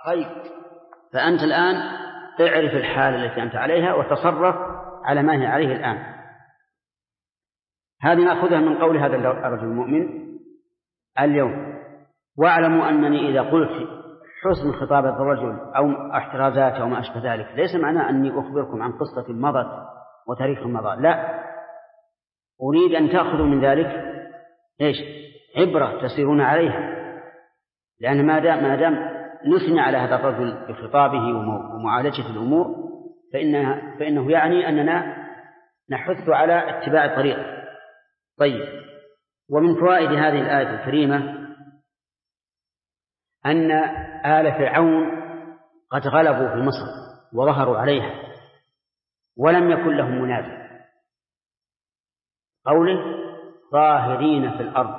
طيب، فأنت الآن اعرف الحال التي أنت عليها وتصرف على ما هي عليه الآن. هذه نأخذها من قول هذا الرجل المؤمن اليوم: واعلموا أنني إذا قلت حسن خطابة الرجل أو احترازات أو ما أشبه ذلك ليس معناه أني أخبركم عن قصة مضت وتاريخ مضى، لا، أريد أن تأخذوا من ذلك إيش؟ عبرة تسيرون عليها، لأن ما دام نثني على هذا الرجل بخطابه ومعالجة الأمور فإنه يعني أننا نحث على اتباع الطريق. طيب، ومن فوائد هذه الآية الكريمة أن آل فرعون قد غلبوا في مصر وظهروا عليها ولم يكن لهم منازع، قوله ظاهرين في الأرض،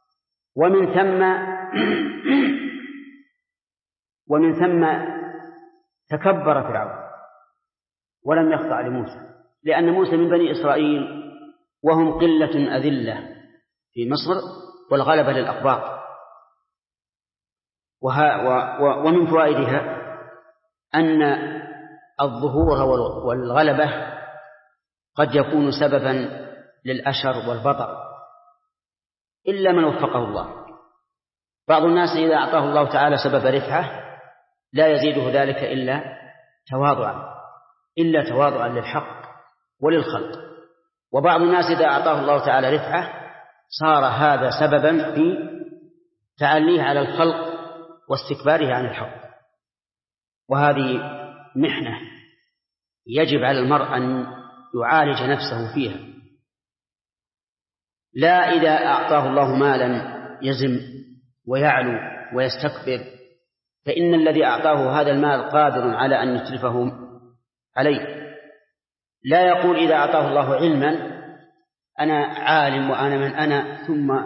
ومن ثم تكبر فرعون ولم يخضع لموسى، لأن موسى من بني إسرائيل وهم قلة أذلة في مصر والغلبة للأقباط. ومن فوائدها أن الظهور والغلبة قد يكون سببا للأشر والبطر إلا من وفقه الله. بعض الناس إذا أعطاه الله تعالى سبب رفعة لا يزيده ذلك إلا تواضعا للحق وللخلق، وبعض الناس إذا أعطاه الله تعالى رفعة صار هذا سببا في تعليه على الخلق واستكباره عن الحق. وهذه محنة يجب على المرء أن يعالج نفسه فيها، لا إذا أعطاه الله مالا يزم ويعلو ويستكبر، فإن الذي أعطاه هذا المال قادر على أن يتلفه عليه. لا يقول إذا أعطاه الله علما أنا عالم وأنا من أنا، ثم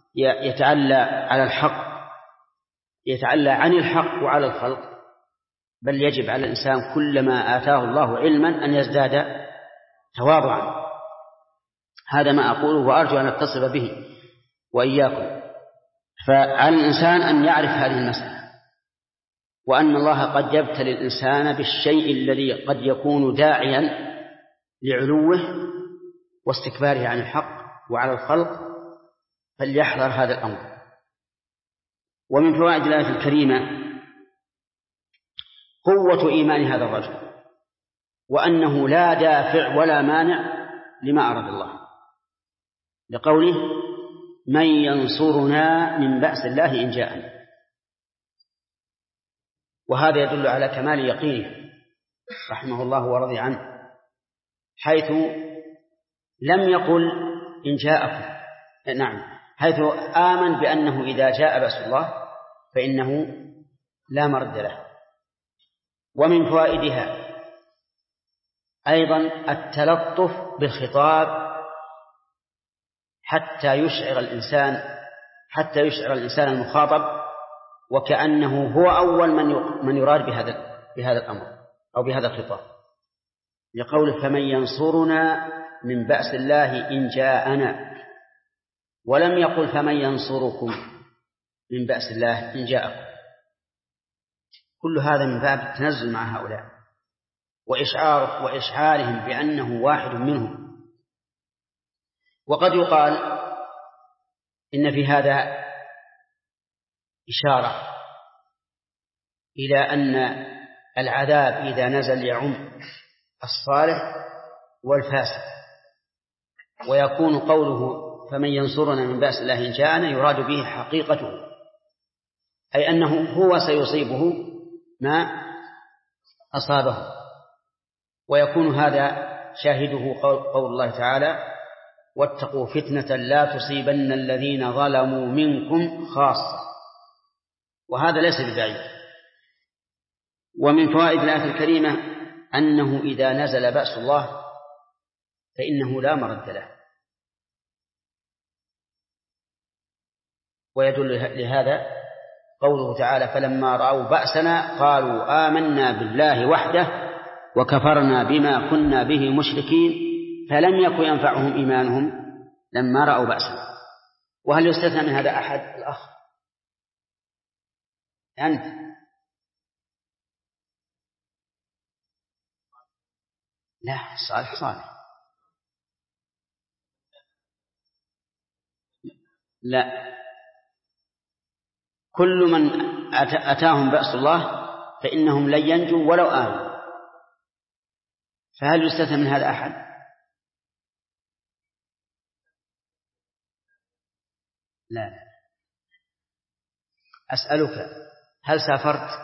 يتعلى عن الحق وعلى الخلق، بل يجب على الإنسان كلما آتاه الله علما أن يزداد تواضعا. هذا ما أقوله وأرجو أن أتصل به وإياكم. فعلى الإنسان أن يعرف هذه المسألة، وأن الله قد يبتلي الإنسان بالشيء الذي قد يكون داعيا لعلوه واستكباره عن الحق وعلى الخلق، فليحذر هذا الأمر. ومن فوائد الآية الكريمة قوة إيمان هذا الرجل، وأنه لا دافع ولا مانع لما أراد الله، لقوله من ينصرنا من بأس الله إن جاءنا. وهذا يدل على كمال يقينه رحمه الله ورضي عنه، حيث لم يقل إن جاءكم، حيث آمن بأنه إذا جاء بأس الله فإنه لا مرد له. ومن فوائدها أيضا التلطف بالخطاب حتى يشعر الإنسان المخاطب وكأنه هو أول من يراد بهذا الأمر أو بهذا الخطاب، لقوله فمن ينصرنا من بأس الله إن جاءنا، ولم يقل فمن ينصركم من بأس الله إن جاءكم. كل هذا من باب التنزل مع هؤلاء وإشعارهم بأنه واحد منهم. وقد يقال إن في هذا إشارة إلى أن العذاب إذا نزل يعم الصالح والفاسد، ويكون قوله فمن ينصرنا من بأس الله إن جاءنا يراد به حقيقته، أي أنه هو سيصيبه ما أصابه. ويكون هذا شاهده قول الله تعالى واتقوا فتنة لا تصيبن الذين ظلموا منكم خاصة، وهذا ليس ببعيد. ومن فوائد الآية الكريمة أنه إذا نزل بأس الله فإنه لا مرد له، ويدل لهذا قوله تعالى فلما رأوا بأسنا قالوا آمنا بالله وحده وكفرنا بما كنا به مشركين فلم يكن ينفعهم إيمانهم لما رأوا بأسنا. وهل يستثنى من هذا أحد؟ الأخ أنت لا، صالح صالح. لا، كل من أتاهم بأس الله فإنهم لن ينجوا ولو آمنوا. فهل يستثنى من هذا أحد؟ لا. أسألك، هل سافرت؟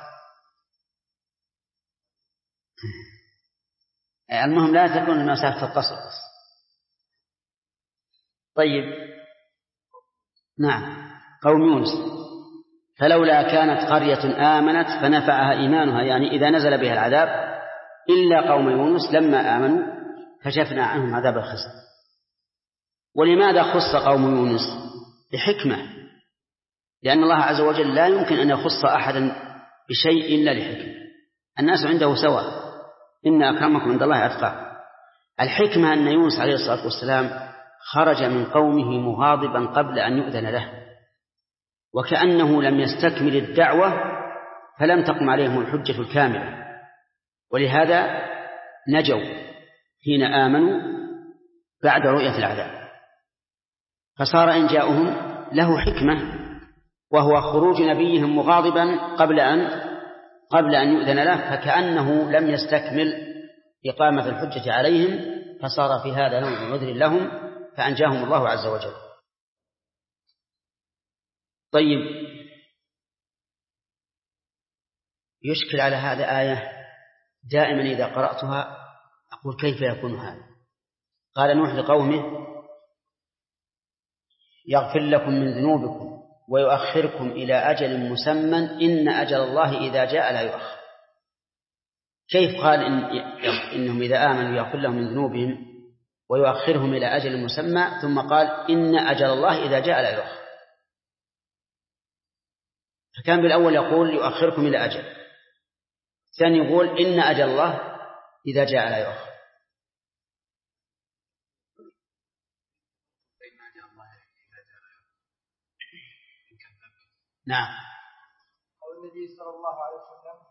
المهم لا تكون المسافة القصر بس. طيب، نعم. قوم يونس: فلولا كانت قرية آمنت فنفعها إيمانها، يعني إذا نزل بها العذاب، إلا قوم يونس لما آمنوا كشفنا عنهم عذاب الخزي. ولماذا خص قوم يونس؟ بحكمة، لأن الله عز وجل لا يمكن أن يخص أحدا بشيء إلا لحكمة. الناس عنده سواء، إن أكرمكم عند الله أتقاكم. الحكمة أن يونس عليه الصلاة والسلام خرج من قومه مغاضبا قبل أن يؤذن له، وكأنه لم يستكمل الدعوة فلم تقم عليهم الحجة الكاملة، ولهذا نجوا حين آمنوا بعد رؤية العذاب. فصار إن جاءهم له حكمة، وهو خروج نبيهم مغاضبا قبل أن يؤذن له، فكأنه لم يستكمل إقامة الحجة عليهم، فصار في هذا نوع عذر لهم فأنجاهم الله عز وجل. طيب، يشكل على هذا آية دائما إذا قرأتها أقول كيف يكون هذا؟ قال نوح لقومه: يغفر لكم من ذنوبكم ويؤخركم إلى أجل مسمى إن أجل الله إذا جاء لا يؤخر. كيف قال إنهم إذا آمنوا يغفر لهم من ذنوبهم ويؤخرهم إلى أجل مسمى، ثم قال إن أجل الله إذا جاء لا يؤخر؟ فكان بالأول يقول يؤخركم إلى أجل، ثاني يقول إن أجل الله إذا جاء لا يؤخر. نعم. قول النبي صلى الله عليه وسلم: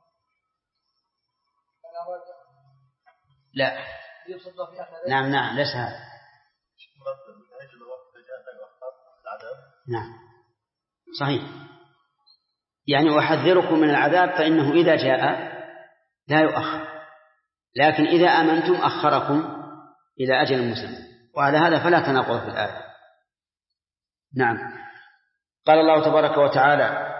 لا. نعم ليس هذا. نعم صحيح، يعني أحذركم من العذاب فإنه إذا جاء لا يؤخر، لكن إذا آمنتم أخركم إلى أجل مسمى، وعلى هذا فلا تناقض في الآية. نعم. قال الله تبارك وتعالى: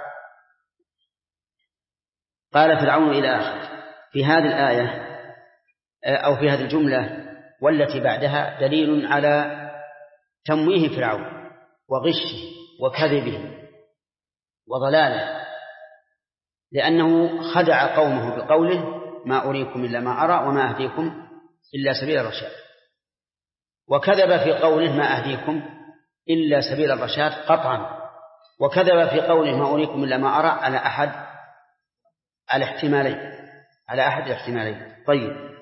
قال فرعون إلى آخره. في هذه الآية أو في هذه الجملة والتي بعدها دليل على تمويه فرعون وغشه وكذبه وضلاله، لأنه خدع قومه بقوله: ما أريكم إلا ما أرى وما أهديكم إلا سبيل الرشاد، وكذب في قوله: ما أهديكم إلا سبيل الرشاد قطعا، وكذب في قوله: ما أريكم إلا ما أرى على أحد الاحتمالين. طيب،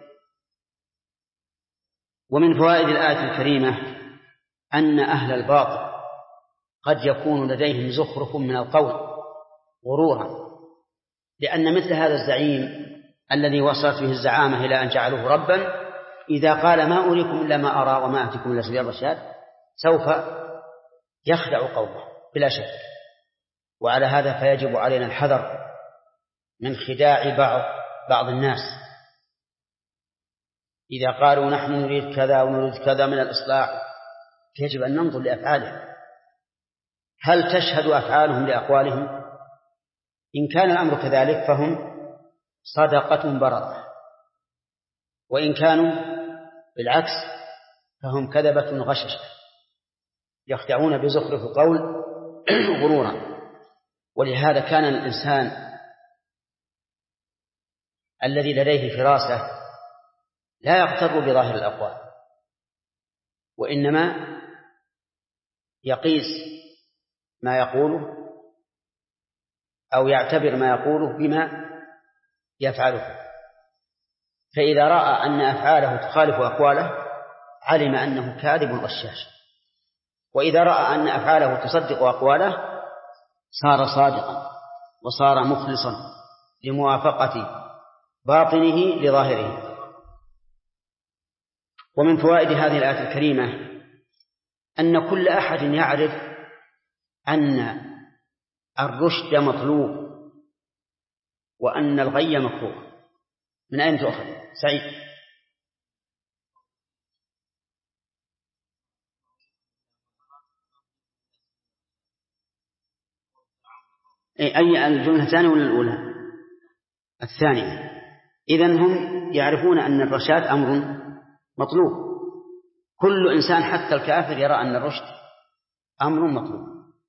ومن فوائد الآية الكريمة أن أهل الباطل قد يكون لديهم زخرف من القول غرورا، لأن مثل هذا الزعيم الذي وصلت به الزعامة إلى أن جعلوه ربا إذا قال: ما أريكم إلا ما أرى وما أهديكم إلا سبيل الرشاد سوف يخدع قومه بلا شك. وعلى هذا فيجب علينا الحذر من خداع بعض الناس إذا قالوا: نحن نريد كذا ونريد كذا من الإصلاح. يجب أن ننظر لأفعالهم، هل تشهد أفعالهم لأقوالهم؟ إن كان الأمر كذلك فهم صدقة بررة، وإن كانوا بالعكس فهم كذبة غششة يخدعون بزخرف القول غرورا. ولهذا كان الإنسان الذي لديه فراسة لا يغتر بظاهر الأقوال، وإنما يقيس ما يقوله أو يعتبر ما يقوله بما يفعله، فإذا رأى أن أفعاله تخالف أقواله علم أنه كاذب غشاش، وإذا رأى أن أفعاله تصدق أقواله صار صادقا وصار مخلصا لموافقة باطنه لظاهره. ومن فوائد هذه الآية الكريمة أن كل أحد يعرف أن الرشد مطلوب وأن الغي مكروه. من أين تؤخذ سعيد؟ أي الجملة الثانية ولا الأولى؟ الثانية. إذن هم يعرفون أن الرشاد أمر مطلوب. كل إنسان حتى الكافر يرى أن الرشد أمر مطلوب.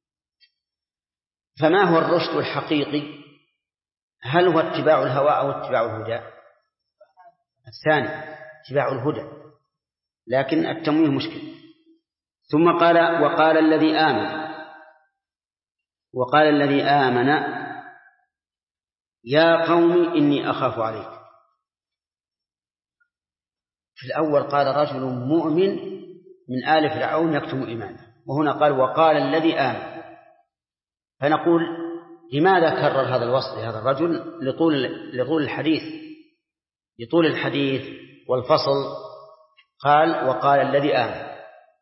فما هو الرشد الحقيقي؟ هل هو اتباع الهوى أو اتباع الهدى؟ الثاني، اتباع الهدى، لكن التمويه مشكل. ثم قال وقال الذي آمن يا قوم إني أخاف عليكم. في الأول قال رجل مؤمن من آل فرعون يكتم إيمانه، وهنا قال وقال الذي آمن. فنقول لماذا كرر هذا الوصف لهذا الرجل؟ لطول الحديث والفصل. قال وقال الذي آمن.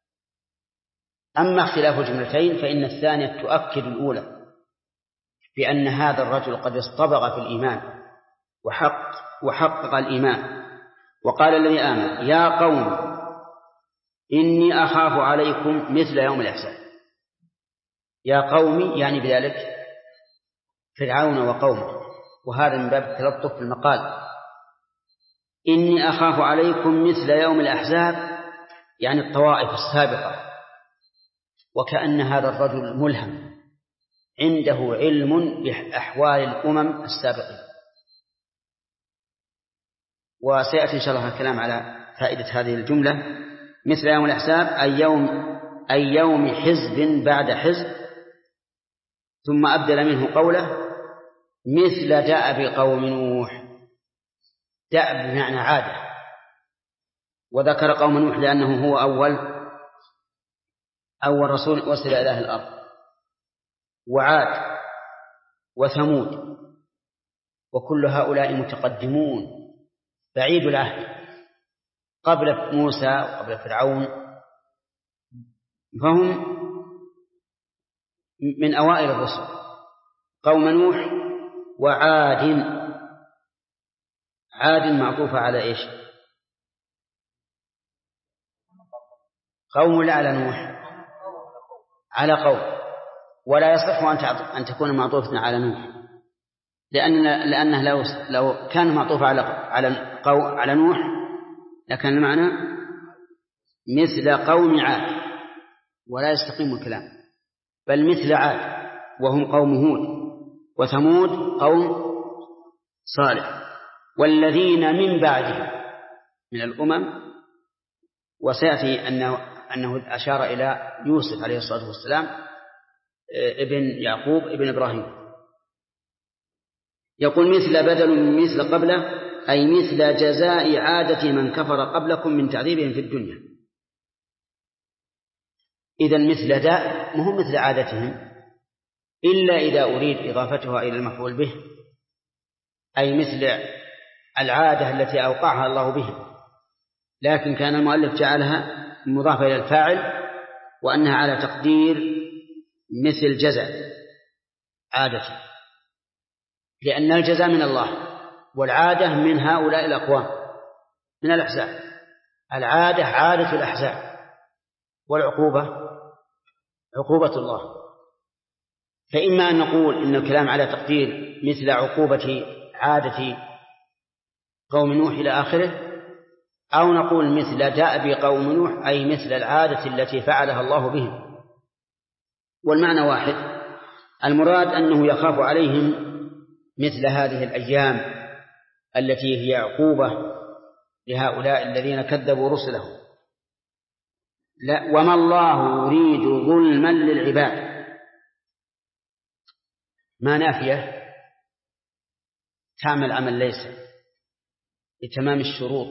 أما اختلاف الجملتين فإن الثانية تؤكد الأولى بأن هذا الرجل قد اصطبغ في الإيمان وحقق الإيمان. وقال الذي آمن يا قوم إني أخاف عليكم مثل يوم الأحزاب. يا قومي يعني بذلك فرعون وقومه، وهذا من باب التلطف في المقال. إني أخاف عليكم مثل يوم الأحزاب يعني الطوائف السابقة، وكأن هذا الرجل ملهم عنده علم بأحوال الأمم السابقين. وسيأتي إن شاء الله الكلام على فائدة هذه الجملة مثل يوم الأحزاب أي يوم حزب بعد حزب. ثم أبدل منه قوله مثل دأب قوم نوح. دأب بمعنى عادة، وذكر قوم نوح لأنه هو أول رسول وصل إلى أهل الأرض، وعاد وثمود، وكل هؤلاء متقدمون بعيد العهد قبل موسى وقبل فرعون، فهم من أوائل الرسل. قوم نوح وعاد. عاد معطوفة على إيش؟ قوم لا على نوح، على قوم. ولا يصح أن تكون معطوفة على نوح، لأنه لو كان معطوفة على نوح لكان المعنى مثل قوم عاد، ولا يستقيم الكلام، بل مثل عاد وهم قوم هود، وثمود قوم صالح، والذين من بعدهم من الأمم. وسيأتي أنه أشار إلى يوسف عليه الصلاة والسلام ابن يعقوب ابن إبراهيم. يقول مثل بدل من مثل قبله أي مثل جزاء عادة من كفر قبلكم من تعذيبهم في الدنيا. إذن مثل داء مهم مثل عادتهم، إلا إذا أريد إضافتها إلى المفعول به، أي مثل العادة التي أوقعها الله بهم، لكن كان المؤلف جعلها مضافة إلى الفاعل وأنها على تقدير مثل جزاء عادة، لأن الجزاء من الله والعادة من هؤلاء الأقوام من الأحزاب. العادة عادة الأحزاب، والعقوبة عقوبة الله. فإما أن نقول إن الكلام على تقدير مثل عقوبة عادة قوم نوح إلى آخره، أو نقول مثل دأب قوم نوح أي مثل العادة التي فعلها الله بهم، والمعنى واحد. المراد أنه يخاف عليهم مثل هذه الأيام التي هي عقوبة لهؤلاء الذين كذبوا رسله. لا، وما الله يريد ظلما للعباد ما نافية تعمل عمل ليس لتمام الشروط،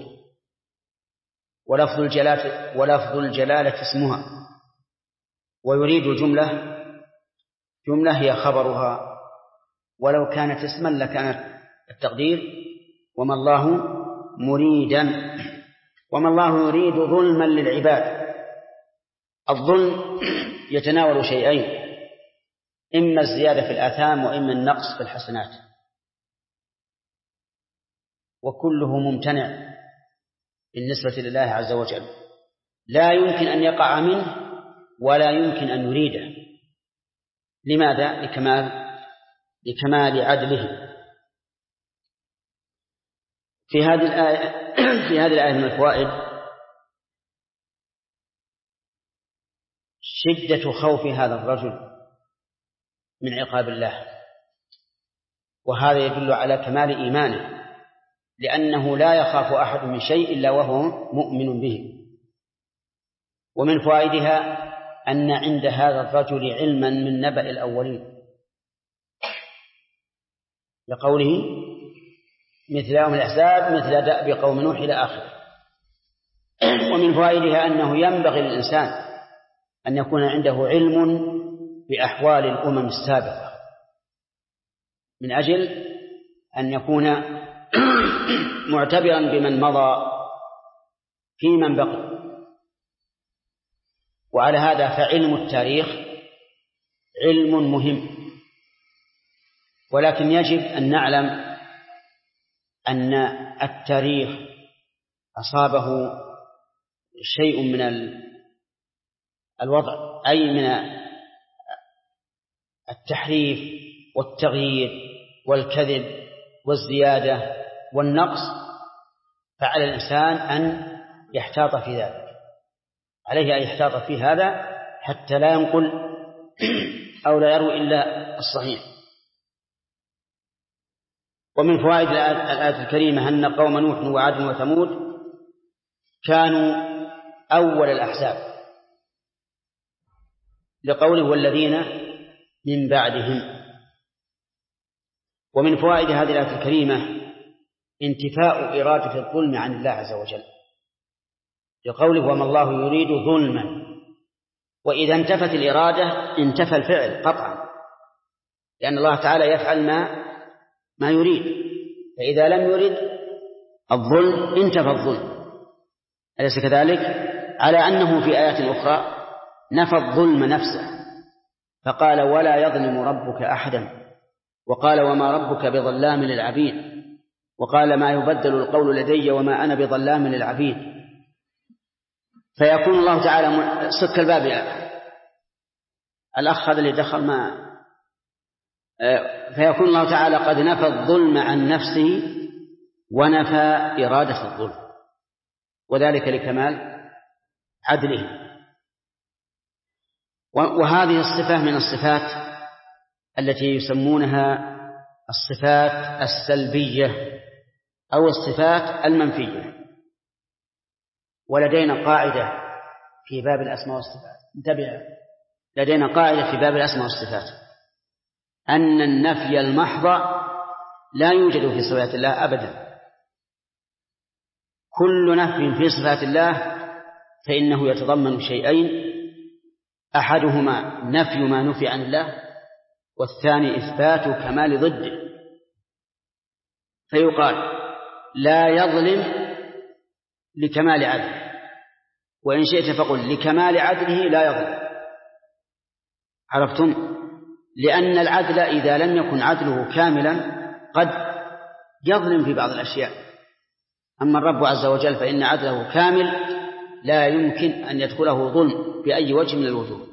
ولفظ الجلالة اسمها، ويريد جملة هي خبرها، ولو كانت اسما لكانت التقدير وما الله مريدا. وما الله يريد ظلما للعباد. الظلم يتناول شيئين: إما الزيادة في الآثام وإما النقص في الحسنات، وكله ممتنع بالنسبة لله عز وجل، لا يمكن أن يقع منه ولا يمكن أن يريده. لماذا؟ لكمال عدله. في هذه الآية من الفوائد شدة خوف هذا الرجل من عقاب الله، وهذا يدل على كمال إيمانه، لأنه لا يخاف أحد من شيء إلا وهو مؤمن به. ومن فوائدها أن عند هذا الرجل علما من نبأ الأولين، لقوله مثل يوم الأحزاب مثل دأب قوم نوح إلى آخره. ومن فوائدها أنه ينبغي للإنسان أن يكون عنده علم بأحوال الأمم السابقة، من أجل أن يكون معتبرا بمن مضى في من بقي. وعلى هذا فعلم التاريخ علم مهم، ولكن يجب أن نعلم أن التاريخ أصابه شيء من الوضع، أي من التحريف والتغيير والكذب والزيادة والنقص، فعلى الإنسان أن يحتاط في ذلك، عليه أن يحتاط في هذا حتى لا ينقل أو لا يروي إلا الصحيح. ومن فوائد الآية الكريمة أن قوم نوح وعاد وثمود كانوا أول الأحزاب، لقوله والذين من بعدهم. ومن فوائد هذه الآية الكريمة انتفاء إرادة الظلم عن الله عز وجل، لقوله وما الله يريد ظلما، وإذا انتفت الإرادة انتفى الفعل قطعا، لأن الله تعالى يفعل ما يريد، فإذا لم يرد الظلم انتفى الظلم. أليس كذلك؟ على أنه في آيات أخرى نفى الظلم نفسه فقال ولا يظلم ربك أحدا، وقال وما ربك بظلام للعبيد، وقال ما يبدل القول لدي وما أنا بظلام للعبيد. فيكون الله تعالى سك الباب الأخ هذا اللي دخل فيكون الله تعالى قد نفى الظلم عن نفسه ونفى إرادة الظلم، وذلك لكمال عدله. وهذه الصفة من الصفات التي يسمونها الصفات السلبية أو الصفات المنفية. ولدينا قاعدة في باب الأسماء والصفات، انتبه، لدينا قاعدة في باب الأسماء والصفات أن النفي المحض لا يوجد في صفات الله أبدا. كل نفي في صفات الله فإنه يتضمن شيئين: أحدهما نفي ما نفي عن الله، والثاني إثبات كمال ضده. فيقال لا يظلم لكمال عدله، وإن شئت فقل لكمال عدله لا يظلم. عرفتم؟ لأن العدل إذا لم يكن عدله كاملا قد يظلم في بعض الأشياء، أما الرب عز وجل فإن عدله كامل لا يمكن أن يدخله ظلم بأي وجه من الوجوه.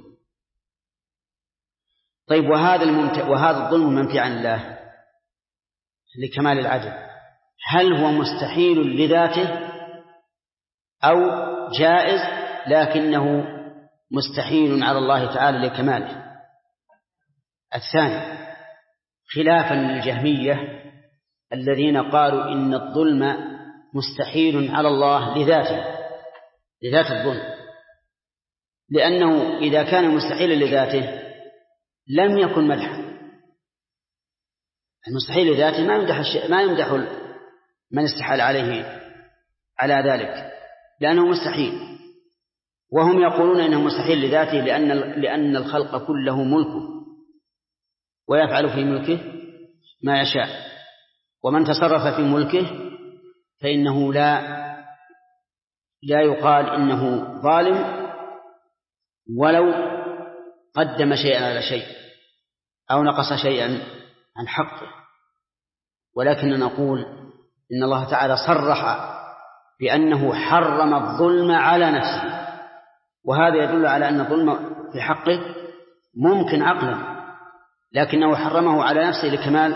طيب، وهذا الظلم منفي عن الله لكمال العدل، هل هو مستحيل لذاته أو جائز لكنه مستحيل على الله تعالى لكماله؟ الثاني، خلافا للجهمية الذين قالوا إن الظلم مستحيل على الله لذات الظلم، لأنه إذا كان مستحيلا لذاته لم يكن مدحا. المستحيل لذاته ما يمدح من استحال عليه على ذلك، لأنه مستحيل. وهم يقولون إنه مستحيل لذاته لأن الخلق كله ملكه ويفعل في ملكه ما يشاء، ومن تصرف في ملكه فإنه لا لا يقال إنه ظالم ولو قدم شيئا على شيء أو نقص شيئا عن حقه، ولكن نقول إن الله تعالى صرح بأنه حرم الظلم على نفسه، وهذا يدل على أن الظلم في حقه ممكن عقلا، لكنه حرمه على نفسه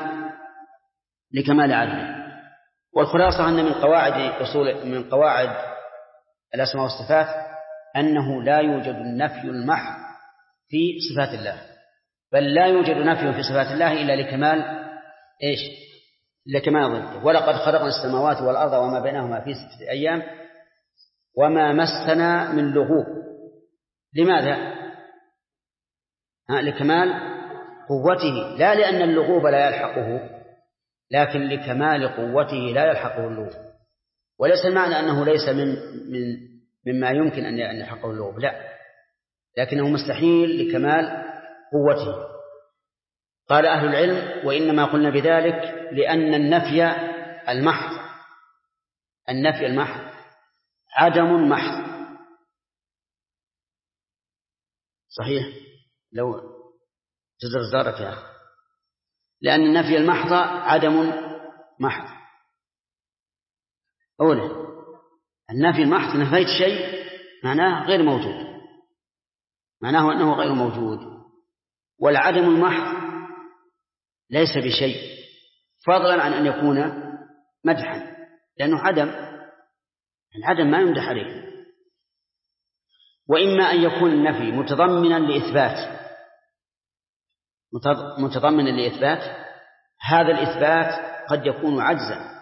لكمال عدله. والخلاصة أن من قواعد الأسماء والصفات أنه لا يوجد النفي المحض في صفات الله، بل لا يوجد نفي في صفات الله إلا لكمال ضده. ولقد خلقنا السماوات والأرض وما بينهما في 6 أيام وما مسنا من لغوب. لماذا؟ لكمال قوته، لا لأن اللغوب لا يلحقه، لكن لكمال قوته لا يلحقه اللغوب. وليس المعنى أنه ليس مما يمكن أن يلحقه اللغوب، لا، لكنه مستحيل لكمال قوته. قال أهل العلم: وإنما قلنا بذلك لأن النفي المحض عدم محض. صحيح، لو تزر زارك يا أخي، لأن النفي المحض عدم محض. أولا النفي المحض نفيت شيء معناه غير موجود، معناه أنه غير موجود. والعدم المحض ليس بشيء، فضلا عن أن يكون مدحا، لأنه العدم ما يمدح عليه. وإما أن يكون النفي متضمنا لإثبات، هذا الإثبات قد يكون عجزا.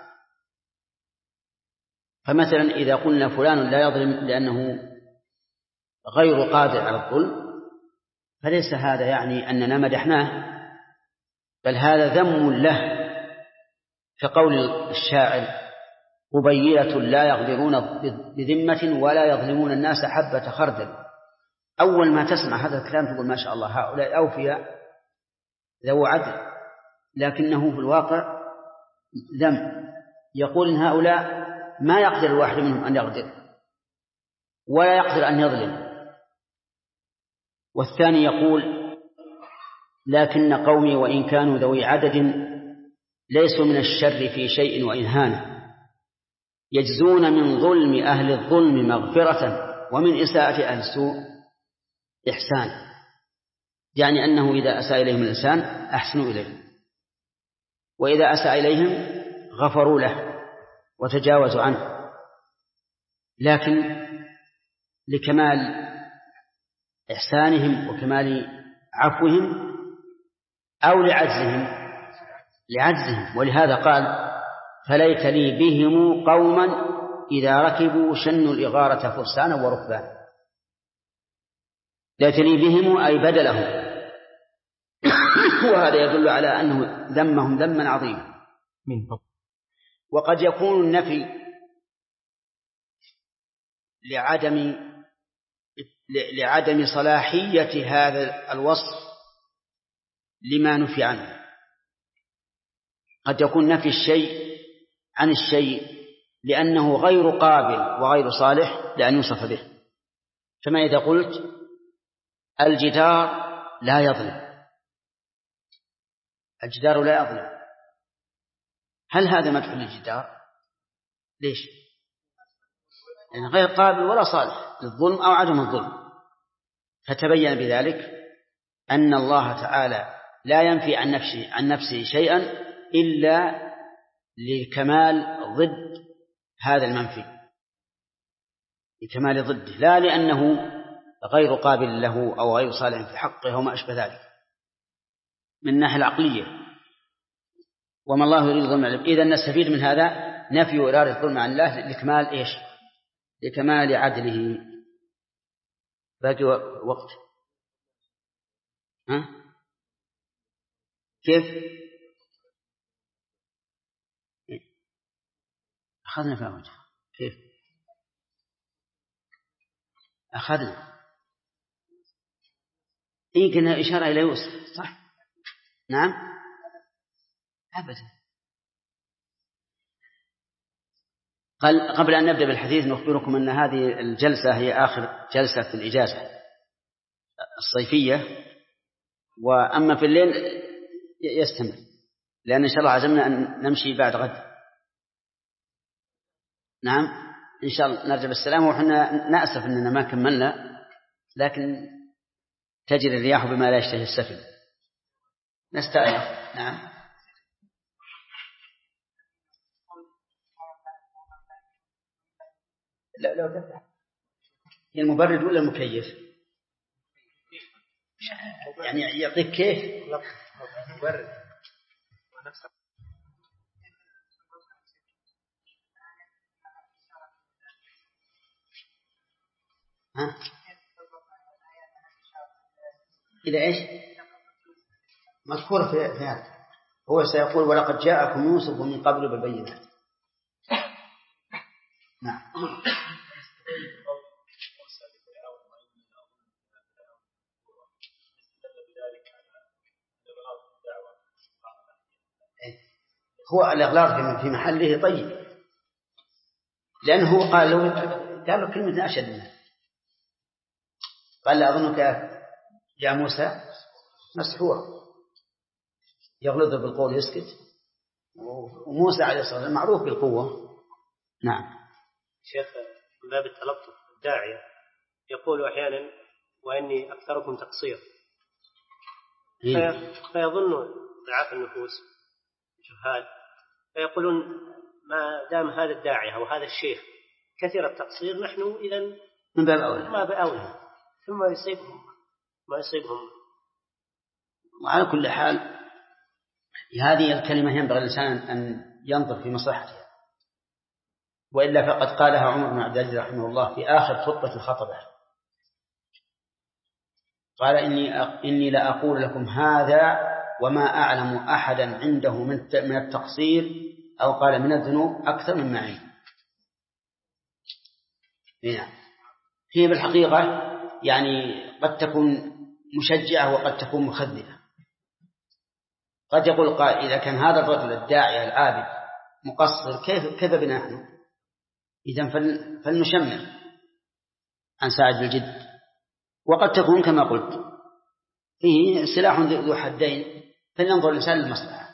فمثلا إذا قلنا فلان لا يظلم لأنه غير قادر على الظلم، فليس هذا يعني أننا مدحناه، بل هذا ذم له، كقول الشاعر: قبيلة لا يغدرون بذمة ولا يظلمون الناس حبة خردل. أول ما تسمع هذا الكلام تقول ما شاء الله، هؤلاء أوفياء ذو عدل، لكنه في الواقع ذم. يقول إن هؤلاء ما يقدر الواحد منهم أن يغدر ولا يقدر أن يظلم. والثاني يقول: لكن قومي وإن كانوا ذوي عدد ليسوا من الشر في شيء وإن هان، يجزون من ظلم أهل الظلم مغفرة ومن إساءة أهل السوء إحسان. يعني أنه إذا أساء إليهم الإنسان أحسنوا إليه، وإذا أساء إليهم غفروا له وتجاوزوا عنه، لكن لكمال إحسانهم وكمال عفوهم أو لعجزهم. ولهذا قال: فليت لي بهم قوما إذا ركبوا شنوا الإغارة فرسانا وركبانا. ليت لي بهم أي بدلهم. وهذا يدل على أنه ذمهم ذما عظيما. وقد يكون النفي لعدم صلاحية هذا الوصف لما نفي عنه. قد يكون نفي الشيء عن الشيء لأنه غير قابل وغير صالح لأن يوصف به. كما إذا قلت الجدار لا يظلم، الجدار لا يظلم، هل هذا مدح للجدار؟ ليش؟ يعني غير قابل ولا صالح للظلم أو عدم الظلم. فتبين بذلك أن الله تعالى لا ينفي عن نفسه شيئا إلا لكمال ضد هذا المنفي، لكمال ضده، لا لأنه غير قابل له أو غير صالح في حقه وما أشبه ذلك من الناحية العقلية. وما الله يريد ظلم العباد. إذن نستفيد من هذا نفي إرادة الظلم عن الله لكمال إيش؟ لكمال عدله. باقي وقت؟ ها؟ كيف؟ أخذنا في وجه. كيف؟ أخذنا. كنا إشارة إلى يوسف، صح؟ نعم؟ أبدا. قال قبل أن نبدأ بالحديث نخبركم أن هذه الجلسة هي آخر جلسة في الإجازة الصيفية، وأما في الليل يستمر، لأن إن شاء الله عزمنا أن نمشي بعد غد. نعم إن شاء الله نرجع بالسلامة، وحنا نأسف أننا ما كملنا، لكن تجري الرياح بما لا يشتهي السفن. نستأنف. نعم. لا لو تفتح هي المبرد ولا المكيف؟ يعني يعطيك كيف مبرد. ها؟ إذا إيش مذكور في هذا، هو سيقول ولقد جاءكم يوسف من قبل بالبينات. نعم. هو الإغلاق في محله طيب، لأنه قال له كلمة أشد منها، قال لا أظنك يا موسى مسحور، يغلظ بالقول يسكت، وموسى عليه الصلاة والسلام معروف بالقوة. نعم. شيخ من باب التلطف الداعية يقول أحيانا وإني أكثركم تقصير، فيظن ضعاف النفوس جهال فيقولون ما دام هذا الداعية أو هذا الشيخ كثير التقصير نحن إذن من باب أولى ما بأولى، ثم ما يصيبهم. وعلى كل حال هذه الكلمة ينبغي الإنسان أن ينظر في مصلحتها، وإلا فقد قالها عمر بن عبد العزيز رحمه الله في آخر خطبة الخطبة، قال إني لا أقول لكم هذا وما أعلم أحدا عنده من التقصير أو قال من الذنوب أكثر مما عندي. هي بالحقيقة يعني قد تكون مشجعة وقد تكون مخذلة. قد يقول قائل إذا كان هذا الرجل الداعية العابد مقصر كيف بنا نحن؟ إذن فلنشمر عن ساعد الجد. وقد تكون كما قلت فيه سلاح ذو حدين، فلننظر الإنسان للمصلحة.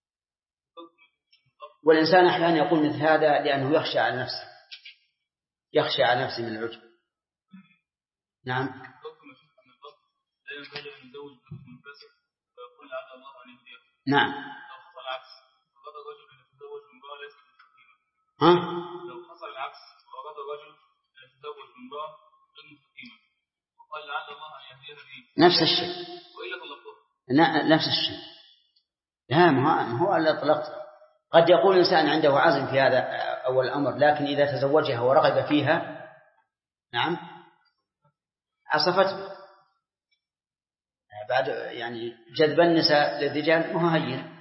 والإنسان أحيانا يقول مثل هذا لأنه يخشى على نفسه من العجب. نعم. نعم. ها؟ لو حصل العكس وأراد الرجل أن يتزوج امرأة غير مستقيمة وقال لعل الله أن يهديها به نفس الشيء. وإلا طلقته نفس الشيء. لا ما هو إلا طلقته. قد يقول الإنسان عنده عزم في هذا أول الأمر، لكن إذا تزوجها ورغب فيها نعم عصفته. بعد يعني جذب النساء للرجال ما هو هين.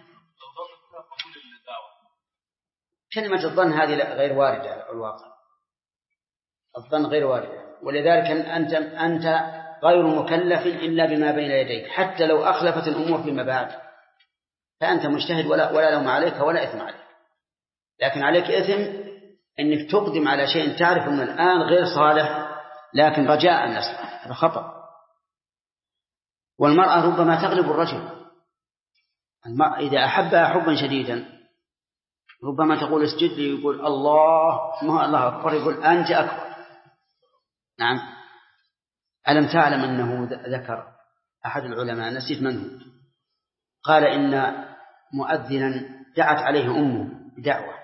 كلمة الظن هذه غير واردة على الواقع، الظن غير واردة، ولذلك أنت غير مكلف إلا بما بين يديك، حتى لو أخلفت الأمور فيما بعد فأنت مجتهد ولا لوم عليك ولا إثم عليك، لكن عليك إثم أنك تقدم على شيء تعرف أن الآن غير صالح لكن رجاء أن يصلح، هذا خطأ. والمرأة ربما تغلب الرجل، إذا أحبها حبا شديدا ربما تقول اسجد لي، يقول الله أكبر، يقول أنت أكبر. نعم. ألم تعلم أنه ذكر أحد العلماء نسيت منه قال إن مؤذنا دعت عليه أمه بدعوة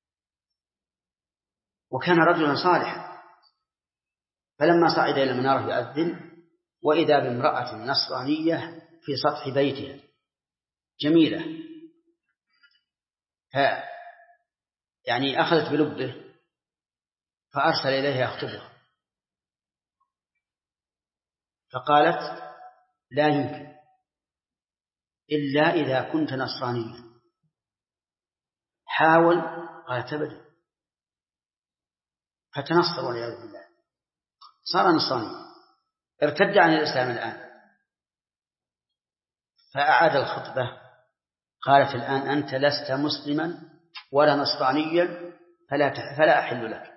وكان رجلا صالحا، فلما صعد إلى المنارة يؤذن وإذا بامرأة نصرانية في سطح بيتها جميلة، يعني أخذت بلبه فأرسل إليها يخطبها، فقالت لا يمكن إلا إذا كنت نصرانيا، حاول، قالت أبدا، فتنصر والعياذ بالله صار نصرانيا، ارتد عن الإسلام الآن. فأعاد الخطبة، قالت الآن أنت لست مسلما ولا نصرانيا فلا أحل لك.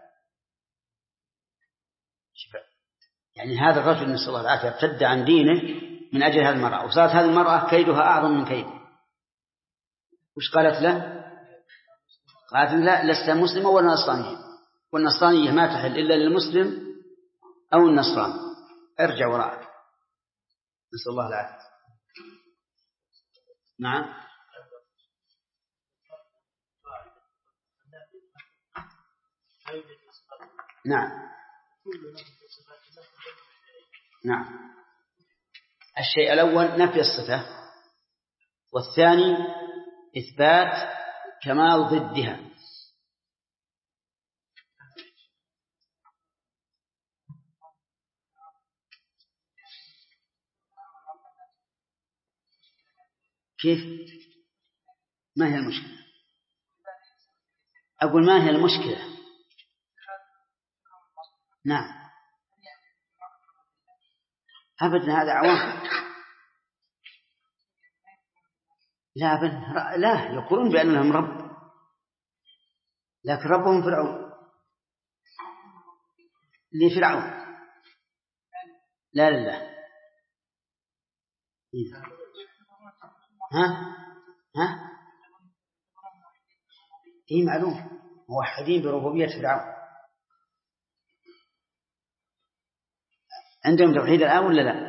يعني هذا الرجل نسأل الله العافية ارتد عن دينه من أجل هذه المرأة، وصارت هذه المرأة كيدها أعظم من كيده. وش قالت له؟ قالت لا، لست مسلمة ولا نصرانية، والنصرانية ما تحل إلا للمسلم أو النصراني، ارجع وراءك. نسأل الله العافية. نعم. نعم. نعم. الشيء الأول نفي الصفة، والثاني إثبات كمال ضدها. كيف؟ ما هي المشكلة؟ أقول ما هي المشكلة؟ نعم. أبدا هذا عوام. لا يقولون بأن لهم رب، لكن ربهم فرعون لفرعون لا لله. ها إيه معلوم، موحدين بربوبية فرعون. عندهم توحيد الآن ولا لا؟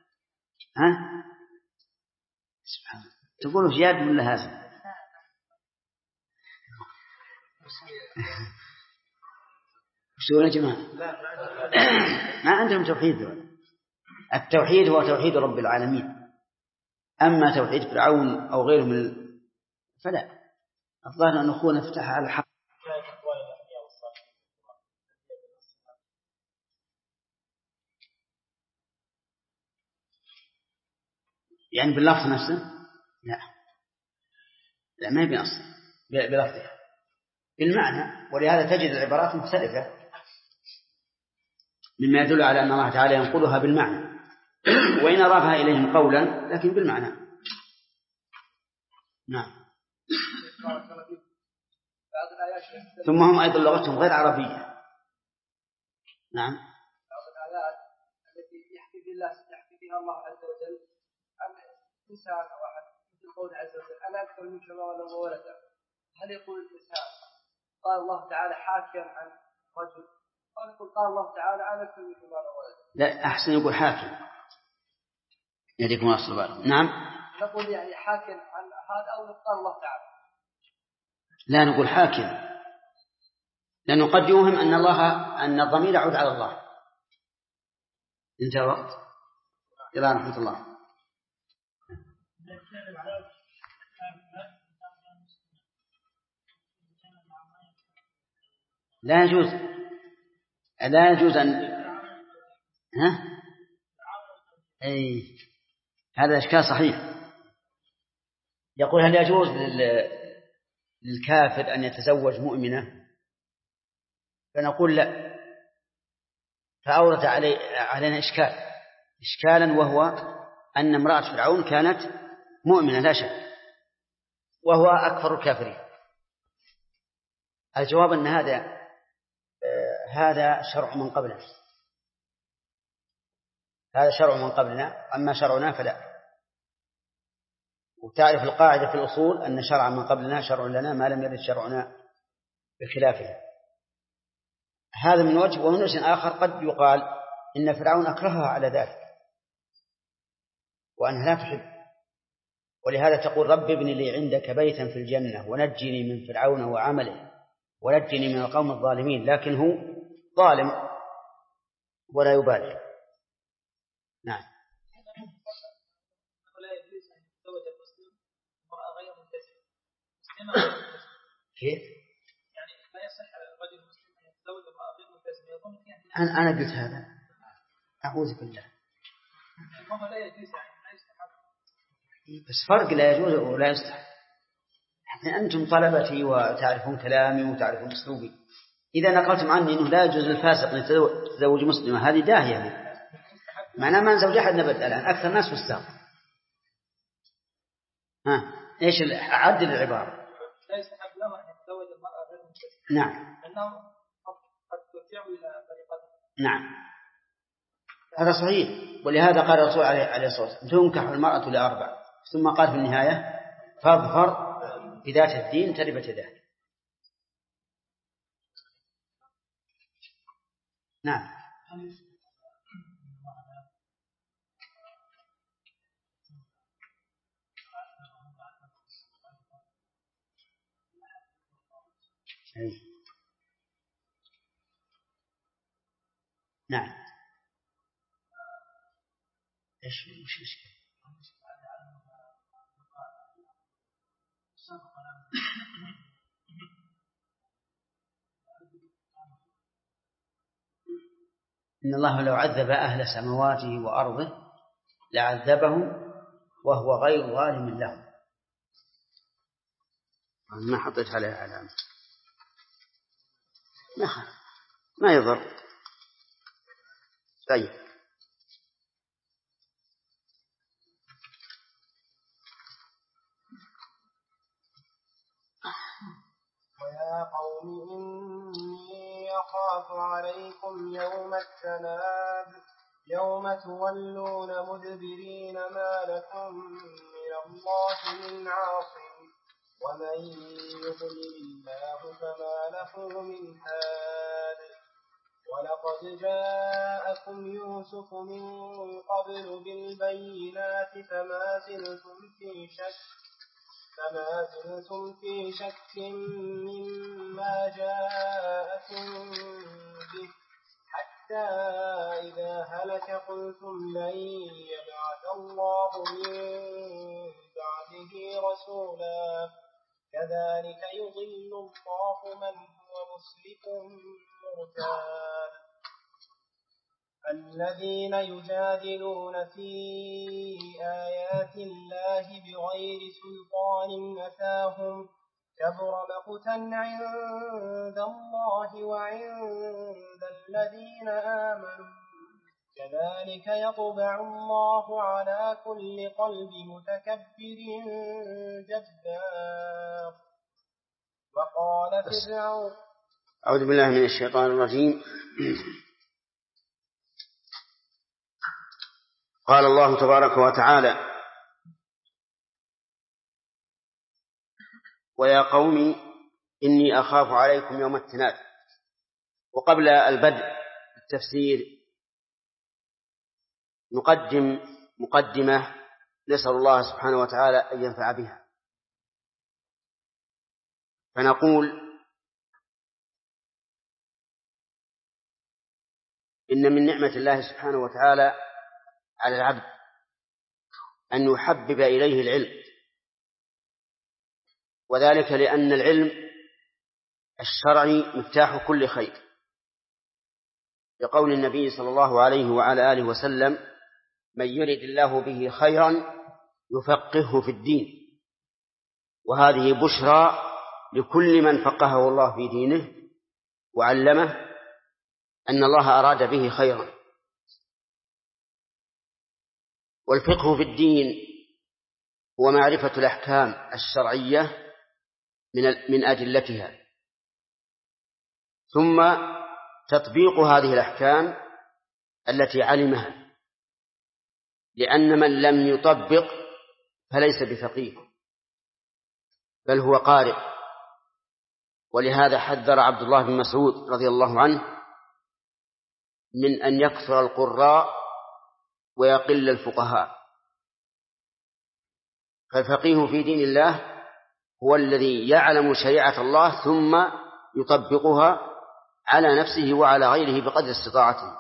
سبحان الله، تقولوا جاد ولا هذا؟ شو يا جماعة؟ ما عندهم توحيد. التوحيد هو توحيد رب العالمين، أما توحيد فرعون أو غيره من فلا. الظاهر أن أخونا فتح على الحق. يعني باللفظ نفسه؟ لا ما بنص بلفظها، بالمعنى. ولهذا تجد العبارات مختلفة مما يدل على أن الله تعالى ينقلها بالمعنى، وإن أضافها إليهم قولا لكن بالمعنى. نعم. ثم هم أيضا لغتهم غير عربية. نعم. بعض الآيات التي يحكي فيها الله عز وجل عن إنسان أو أحد، مثل قول عز وجل أنا أكثر منك مالا وولدا. هل يقول الإنسان قال الله تعالى حاكيا عن رجل، أو يقول قال الله تعالى أنا أكثر منك مالا وولدا؟ لا، أحسن يقول حاكم. يديكم أصل بالك. نعم. نقول يعني حاكم عن هذا أو قال الله تعالى؟ لا، نقول حاكم، لأنه قد يوهم أن الضمير يعود على الله. انتهى وقت. إلى رحمة الله. لا يجوز أن هذا إشكال صحيح. يقول هل يجوز للكافر أن يتزوج مؤمنة؟ فنقول لا، فأورد علينا إشكالا، وهو أن امرأة فرعون كانت مؤمنة لا شك، وهو أكثر الكافرين. الجواب أن هذا شرع من قبلنا، هذا شرع من قبلنا، أما شرعنا فلا. وتعرف القاعدة في الأصول أن شرع من قبلنا شرع لنا ما لم يرد شرعنا بخلافه. هذا من وجه. ومن وجه آخر قد يقال إن فرعون أكرهها على ذلك وأنها لا تحب، ولهذا تقول رب ابن لي عندك بيتا في الجنة ونجني من فرعون وعمله ونجني من القوم الظالمين. لكن هو ظالم ولا يبالي. نعم. كيف؟ يعني لا يصح الرجل المسلم أن يتزوج امرأة غير ملتزمة يظن فيها. أنا قلت هذا، أعوذ بالله. هو لا يجوز، يعني لا يستحق. بس فرق لا يجوز ولا يستحق. أنتم طلبتي وتعرفون كلامي وتعرفون أسلوبي. إذا نقلتم عني أنه لا يجوز للفاسق أن يتزوج مسلمة، هذه داهية. معناه ما نزوج أحد نبت الآن، أكثر الناس فساق. إيش أعدل العبارة؟ لا يستحق له أن يتزوج المرأة غير ملتزمة. نعم. أنه قد ترجع إلى طريقة. نعم هذا صحيح، ولهذا قال الرسول عليه الصلاة والسلام تنكح المرأة لأربع، ثم قال في النهاية فاظفر بذات الدين تربت يداك. نعم نعم ايش إن الله لو عذب أهل سماواته وأرضه لعذبهم وهو غير ظالم لهم. ما حطيت عليه علامة، ما يضر. طيب ويا قوم إني أخاف عليكم يوم التناد يوم تولون مدبرين ما لكم من الله من عاصم ومن يضلل الله فما له من هاد ولقد جاءكم يوسف من قبل بالبينات فما زلتم في شك مما جاءكم به حتى إذا هلك قلتم لن يبعث الله من بعده رسولا كذلك يضل الله من هو مسرف مرتاب الذين يجادلون في آيات الله بغير سلطان أتاهم كبر مقتا عند الله وعند الذين آمنوا كذلك يطبع الله على كل قلب متكبر جبار وقال فرعون. أعوذ بالله من الشيطان الرجيم. قال الله تبارك وتعالى ويا قوم إني أخاف عليكم يوم التناد. وقبل البدء بالتفسير نقدم مقدمة نسأل الله سبحانه وتعالى أن ينفع بها. فنقول إن من نعمة الله سبحانه وتعالى على العبد أن يحبب إليه العلم، وذلك لأن العلم الشرعي مفتاح كل خير، لقول النبي صلى الله عليه وعلى آله وسلم من يرد الله به خيرا يفقهه في الدين. وهذه بشرى لكل من فقهه الله في دينه وعلمه أن الله أراد به خيرا. والفقه في الدين هو معرفة الأحكام الشرعية من أدلتها، ثم تطبيق هذه الأحكام التي علمها، لأن من لم يطبق فليس بفقيه بل هو قارئ. ولهذا حذر عبد الله بن مسعود رضي الله عنه من أن يكثر القراء ويقل الفقهاء. فالفقيه في دين الله هو الذي يعلم شريعة الله ثم يطبقها على نفسه وعلى غيره بقدر استطاعته.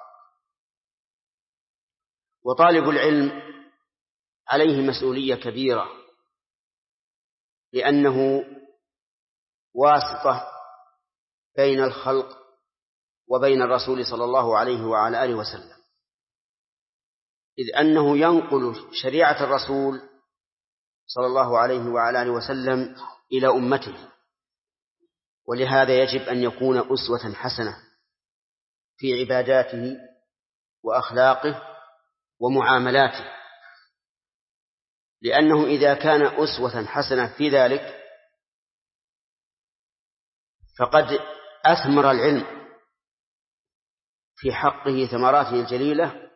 وطالب العلم عليه مسؤولية كبيرة، لأنه واسطة بين الخلق وبين الرسول صلى الله عليه وعلى آله وسلم، إذ أنه ينقل شريعة الرسول صلى الله عليه وعلى آله وسلم إلى أمته. ولهذا يجب أن يكون أسوة حسنة في عباداته وأخلاقه ومعاملاته، لأنه إذا كان أسوة حسنة في ذلك فقد أثمر العلم في حقه ثمراته الجليلة،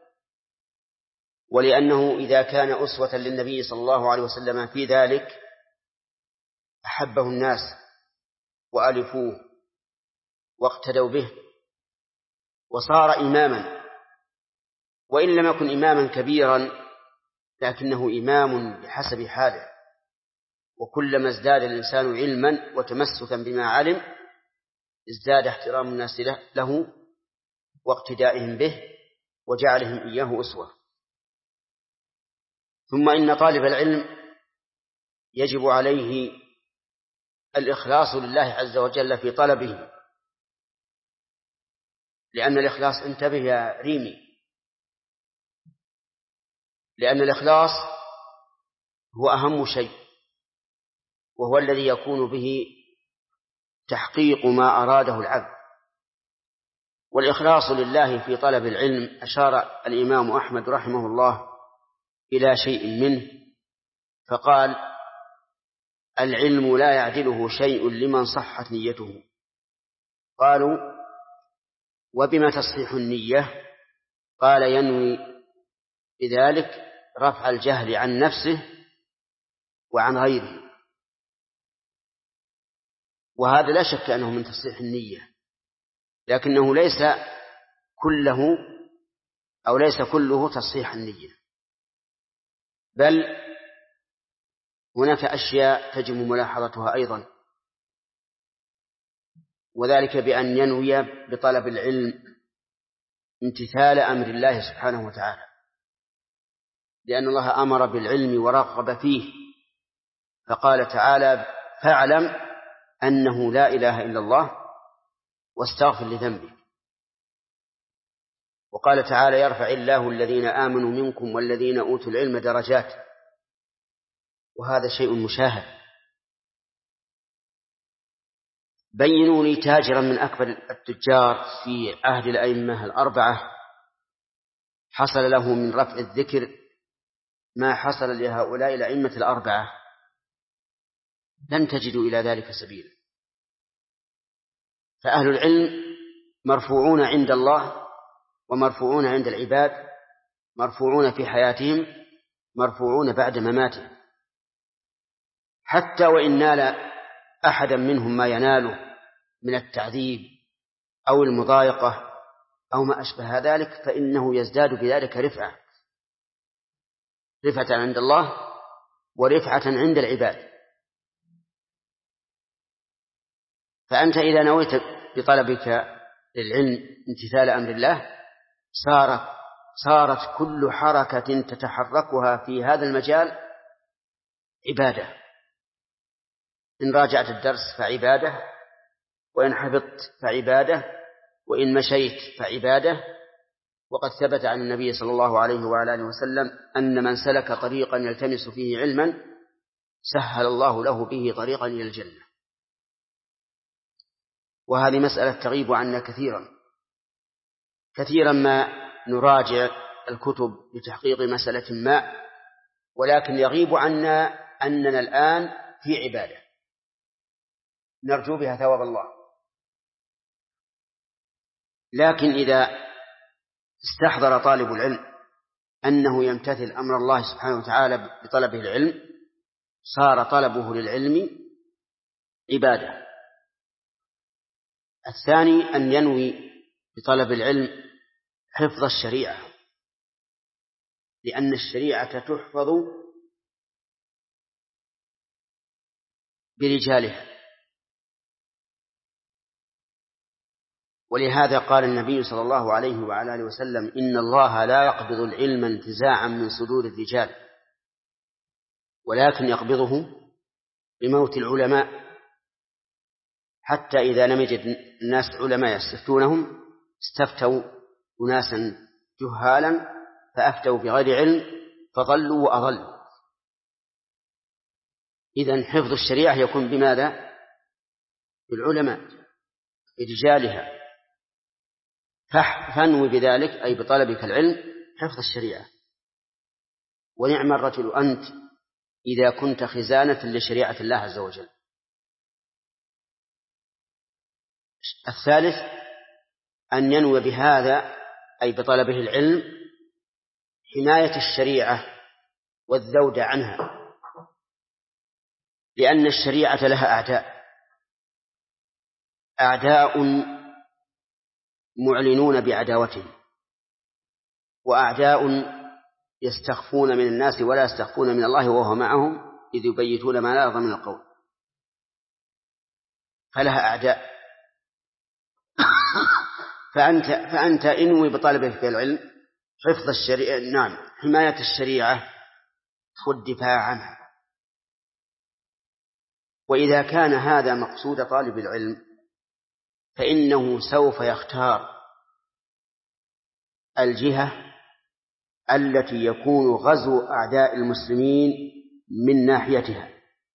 ولأنه إذا كان أسوة للنبي صلى الله عليه وسلم في ذلك أحبه الناس وألفوه واقتدوا به وصار إماما، وإن لم يكن إماما كبيرا لكنه إمام بحسب حاله، وكلما ازداد الإنسان علما وتمسكا بما علم ازداد احترام الناس له واقتدائهم به وجعلهم إياه أسوة. ثم إن طالب العلم يجب عليه الإخلاص لله عز وجل في طلبه، لأن الإخلاص، انتبه يا ريمي، لأن الإخلاص هو أهم شيء، وهو الذي يكون به تحقيق ما أراده العبد. والإخلاص لله في طلب العلم أشار الإمام أحمد رحمه الله إلى شيء منه فقال: العلم لا يعدله شيء لمن صحت نيته. قالوا: وبما تصحيح النية؟ قال: ينوي بذلك رفع الجهل عن نفسه وعن غيره. وهذا لا شك أنه من تصحيح النية، لكنه ليس كله تصحيح النية، بل هناك أشياء تجب ملاحظتها أيضا، وذلك بأن ينوي بطلب العلم امتثال أمر الله سبحانه وتعالى، لأن الله أمر بالعلم ورغب فيه، فقال تعالى: فاعلم أنه لا إله إلا الله واستغفر لذنبك. وقال تعالى: يرفع الله الذين آمنوا منكم والذين أوتوا العلم درجات. وهذا شيء مشاهد. بينوا لي تاجرا من أكبر التجار في عهد الأئمة الأربعة حصل له من رفع الذكر ما حصل لهؤلاء الأئمة الأربعة، لن تجدوا إلى ذلك سبيلا. فأهل العلم مرفوعون عند الله ومرفوعون عند العباد، مرفوعون في حياتهم، مرفوعون بعد مماتهم. حتى وإن نال أحدا منهم ما يناله من التعذيب أو المضايقة أو ما أشبه ذلك فإنه يزداد بذلك رفعة عند الله ورفعة عند العباد. فأنت إذا نويت بطلبك للعلم امتثال أمر الله صارت كل حركة تتحركها في هذا المجال عبادة. إن راجعت الدرس فعبادة، وإن حفظت فعبادة، وإن مشيت فعبادة. وقد ثبت عن النبي صلى الله عليه وعلى آله وسلم أن من سلك طريقا يلتمس فيه علما سهل الله له به طريقا إلى الجنة. وهذه مسألة تغيب عنا كثيرا ما نراجع الكتب لتحقيق مسألة ما، ولكن يغيب عنا أننا الآن في عبادة نرجو بها ثواب الله. لكن إذا استحضر طالب العلم أنه يمتثل أمر الله سبحانه وتعالى بطلبه العلم صار طلبه للعلم عبادة. الثاني أن ينوي بطلب العلم حفظ الشريعة، لأن الشريعة تحفظ برجالها. ولهذا قال النبي صلى الله عليه وعلى آله وسلم: إن الله لا يقبض العلم انتزاعا من صدور الرجال، ولكن يقبضه بموت العلماء، حتى إذا لم يجد الناس علماء يستفتونهم استفتوا أناسا جهالا فأفتوا بغير علم فضلوا وأضلوا. إذن حفظ الشريعة يكون بماذا؟ بالعلماء برجالها. فانوي بذلك أي بطلبك العلم حفظ الشريعة. ونعم الرجل أنت إذا كنت خزانة لشريعة الله عز وجل. الثالث أن ينوي بهذا أي بطلبه العلم حماية الشريعة والذود عنها، لأن الشريعة لها أعداء معلنون بعداوتهم، وأعداء يستخفون من الناس ولا يستخفون من الله وهو معهم إذ يبيتون ما لا يرضى من القول، فلها أعداء. فأنت انوي بطلبك العلم حفظ الشريعة، نعم، حماية الشريعة والدفاع عنها. وإذا كان هذا مقصود طالب العلم فإنه سوف يختار الجهة التي يكون غزو أعداء المسلمين من ناحيتها،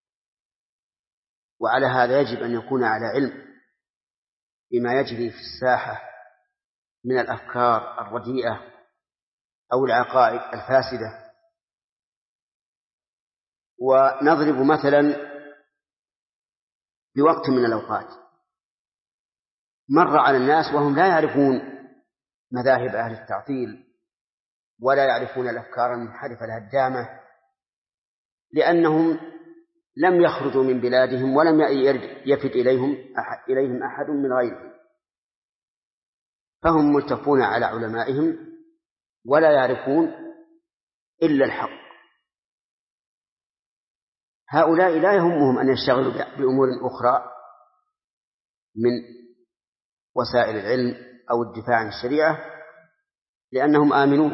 وعلى هذا يجب أن يكون على علم بما يجري في الساحة من الأفكار الرديئة أو العقائد الفاسدة. ونضرب مثلا بوقت من الأوقات مر على الناس وهم لا يعرفون مذاهب أهل التعطيل ولا يعرفون الأفكار المنحرفة الهدامة، لأنهم لم يخرجوا من بلادهم ولم يفد إليهم أحد من غيرهم، فهم ملتفون على علمائهم ولا يعرفون إلا الحق. هؤلاء لا يهمهم أن يشتغلوا بأمور أخرى من وسائل العلم أو الدفاع عن الشريعة لأنهم آمنون،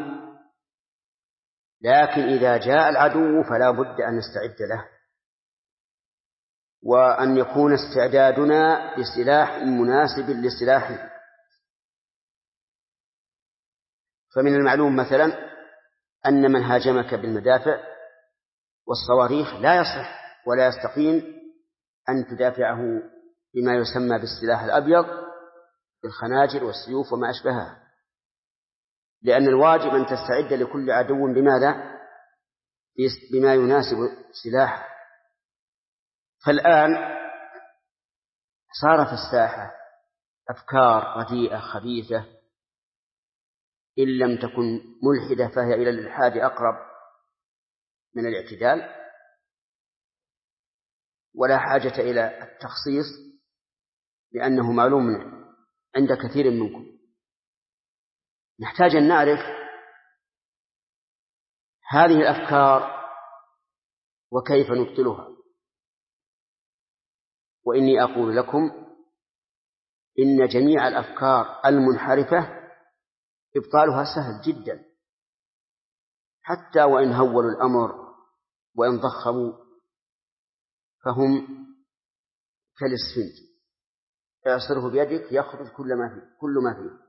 لكن إذا جاء العدو فلا بد أن نستعد له، وأن يكون استعدادنا بسلاح مناسب لسلاحه. فمن المعلوم مثلا أن من هاجمك بالمدافع والصواريخ لا يصح ولا يستقيم أن تدافعه بما يسمى بالسلاح الأبيض بالخناجر والسيوف وما أشبهها، لأن الواجب أن تستعد لكل عدو بماذا؟ بما يناسب سلاحه. فالآن صار في الساحة أفكار رديئة خبيثة إن لم تكن ملحدة فهي إلى الإلحاد أقرب من الاعتدال، ولا حاجة إلى التخصيص لأنه معلوم عند كثير منكم. نحتاج أن نعرف هذه الأفكار وكيف نبطلها. وإني أقول لكم إن جميع الأفكار المنحرفة إبطالها سهل جدا، حتى وإن هولوا الأمر وإن ضخموا فهم كالإسفنج، اعصره بيدك يخرج كل ما فيه.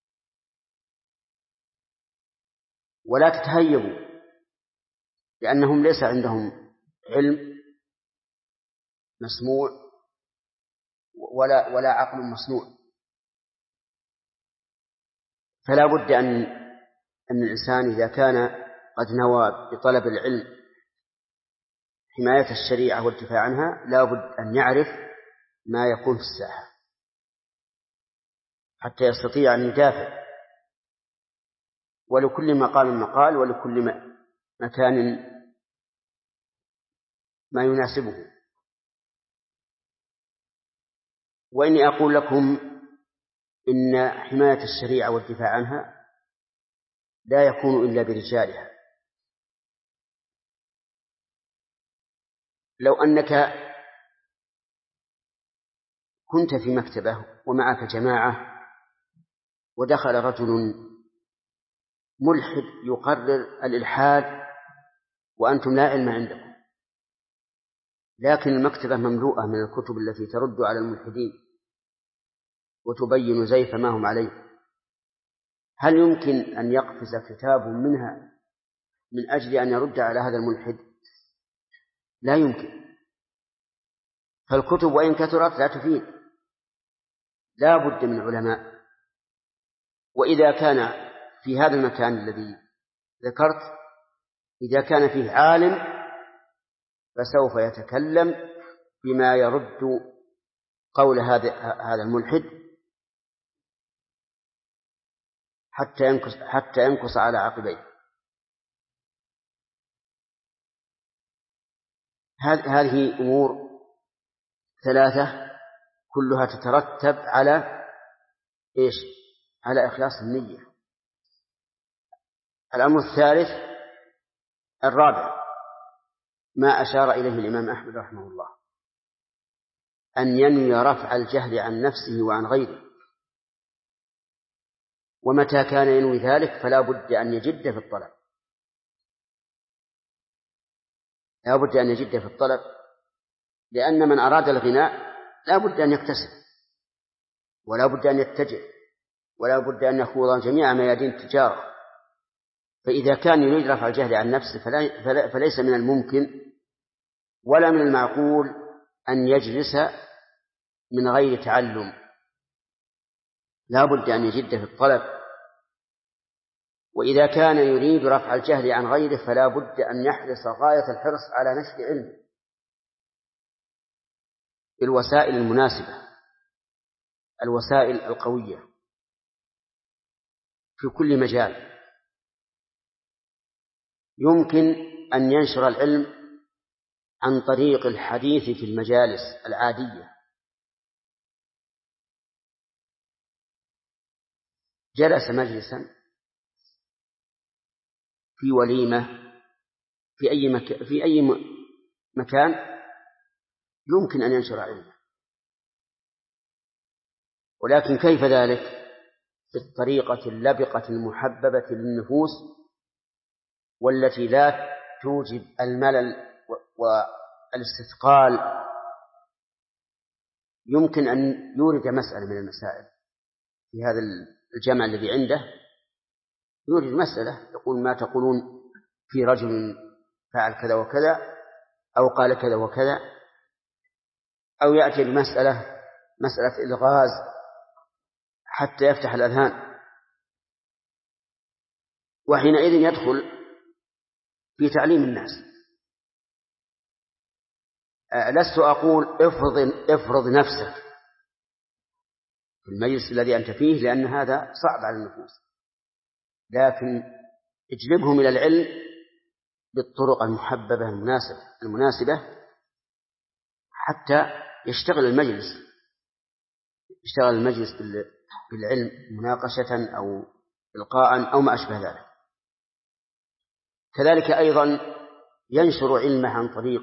ولا تتهيبوا لأنهم ليس عندهم علم مسموع ولا عقل مصنوع، فلا بد أن الإنسان إذا كان قد نوى بطلب العلم حماية الشريعة والدفاع عنها لا بد أن يعرف ما يكون في الساحة حتى يستطيع أن يدافع، ولكل مقام مقال ولكل مكان ما يناسبه. وإني أقول لكم إن حماية الشريعة والدفاع عنها لا يكون إلا برجالها. لو أنك كنت في مكتبة ومعك جماعة ودخل رجل ملحد يقرر الإلحاد وأنتم لا علم عندكم، لكن المكتبة مملوءة من الكتب التي ترد على الملحدين وتبين زيف ما هم عليه، هل يمكن أن يقفز كتاب منها من أجل أن يرد على هذا الملحد؟ لا يمكن. فالكتب وإن كثرت لا تفيد، لا بد من علماء. وإذا كان في هذا المكان الذي ذكرت إذا كان فيه عالم فسوف يتكلم بما يرد قول هذا الملحد حتى ينكص على عقبيه. هذه أمور ثلاثة كلها تترتب على إيش؟ على إخلاص النية. الأمر الثالث الرابع ما أشار إليه الإمام أحمد رحمه الله، أن ينوي رفع الجهل عن نفسه وعن غيره، ومتى كان ينوي ذلك فلا بد أن يجد في الطلب، لا بد أن يجد في الطلب، لأن من أراد الغناء لا بد أن يكتسب، ولا بد أن يتجه، ولا بد أن يخوض جميع ميادين التجارة. فإذا كان يريد رفع الجهل عن نفسه فليس من الممكن ولا من المعقول أن يجلس من غير تعلم، لا بد أن يجد في الطلب. وإذا كان يريد رفع الجهل عن غيره فلا بد أن يحرص غاية الحرص على نشر علمه بالوسائل المناسبة، الوسائل القوية في كل مجال. يمكن أن ينشر العلم عن طريق الحديث في المجالس العادية. جلس مجلسا في وليمة في أي مكان يمكن أن ينشر علمه، ولكن كيف ذلك؟ بالطريقة اللبقة المحببة للنفوس، والتي لا توجب الملل والاستثقال. يمكن أن يورد مسألة من المسائل في هذا الجمع الذي عنده، يورد مسألة يقول ما تقولون في رجل فعل كذا وكذا أو قال كذا وكذا، أو يأتي بمسألة إلغاز حتى يفتح الأذهان، وحينئذ يدخل في تعليم الناس. لست أقول افرض نفسك في المجلس الذي أنت فيه، لأن هذا صعب على النفوس، لكن اجلبهم إلى العلم بالطرق المحببة المناسبة حتى يشتغل المجلس بالعلم مناقشة أو إلقاء أو ما أشبه ذلك. كذلك أيضا ينشر علمه عن طريق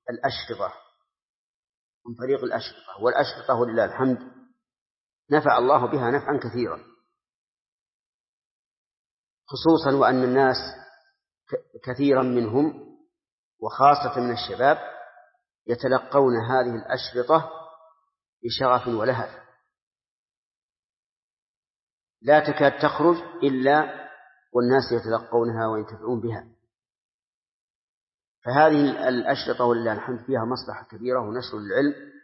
الأشرطة، والأشرطة ولله الحمد نفع الله بها نفعا كثيرا، خصوصا وأن الناس كثيرا منهم وخاصة من الشباب يتلقون هذه الأشرطة بشغف ولهف، لا تكاد تخرج إلا والناس يتلقونها وينتفعون بها. فهذه الأشرطة ولله الحمد فيها مصلحة كبيرة ونشر العلم،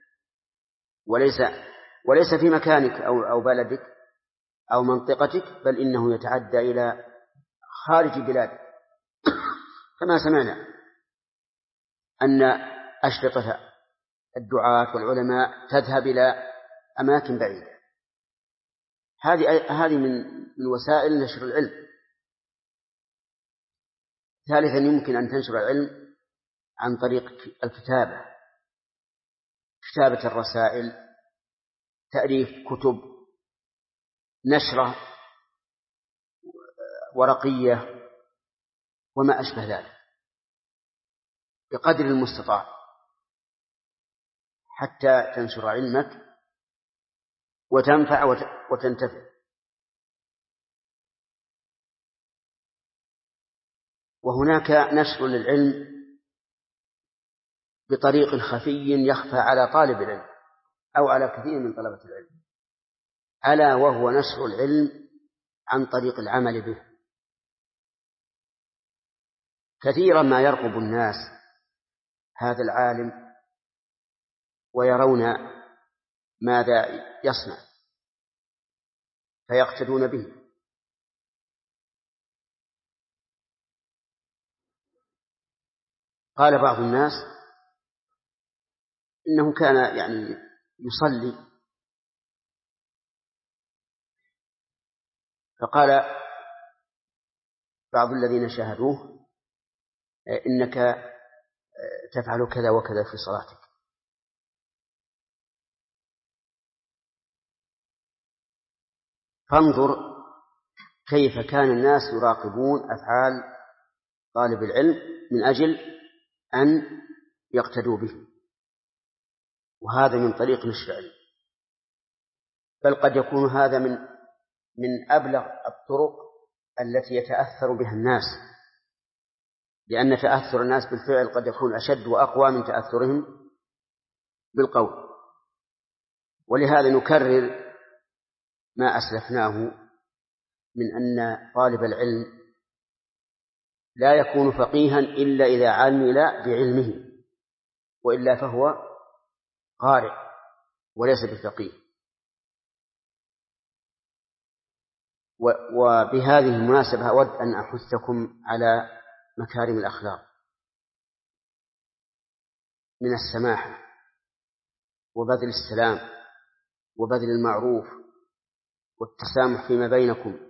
وليس في مكانك أو بلدك أو منطقتك، بل إنه يتعدى إلى خارج بلادك، كما سمعنا أن أشرطة الدعاة والعلماء تذهب إلى أماكن بعيدة. هذه من وسائل نشر العلم. ثالثا يمكن أن تنشر العلم عن طريق كتابة الرسائل، تأليف كتب، نشرة ورقية وما أشبه ذلك بقدر المستطاع حتى تنشر علمك وتنفع وتنتفع. وهناك نشر للعلم بطريق خفي يخفى على طالب العلم أو على كثير من طلبة العلم، ألا وهو نشر العلم عن طريق العمل به. كثيرا ما يرقب الناس هذا العالم ويرون ماذا يصنع فيقتدون به. قال بعض الناس إنه كان يصلي، فقال بعض الذين شاهدوه إنك تفعل كذا وكذا في صلاتك. فانظر كيف كان الناس يراقبون أفعال طالب العلم من أجل أن يقتدوا به، وهذا من طريق نشر العلم. بل قد يكون هذا من أبلغ الطرق التي يتأثر بها الناس، لأن تأثر الناس بالفعل قد يكون أشد وأقوى من تأثرهم بالقول. ولهذا نكرر ما أسلفناه من أن طالب العلم لا يكون فقيها إلا إذا عمل بعلمه، وإلا فهو قارئ وليس بفقيه. وبهذه المناسبة أود أن أحثكم على مكارم الأخلاق من السماحة وبذل السلام وبذل المعروف والتسامح فيما بينكم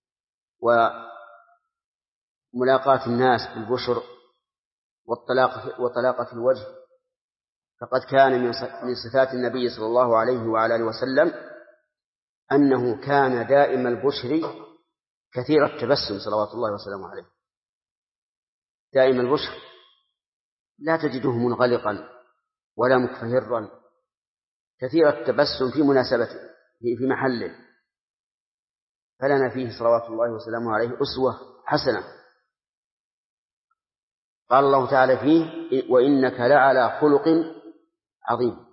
وملاقاة الناس بالبشر وطلاقة الوجه. فقد كان من صفات النبي صلى الله عليه وعلى آله وسلم أنه كان دائم البشر كثير التبسم صلوات الله وسلامه عليه، دائم البشر، لا تجده منغلقا ولا مكفهرا، كثير التبسم في مناسبته في محله. فلنا فيه صلوات الله وسلامه عليه أسوة حسنة. قال الله تعالى فيه: وإنك لعلى خلق عظيم.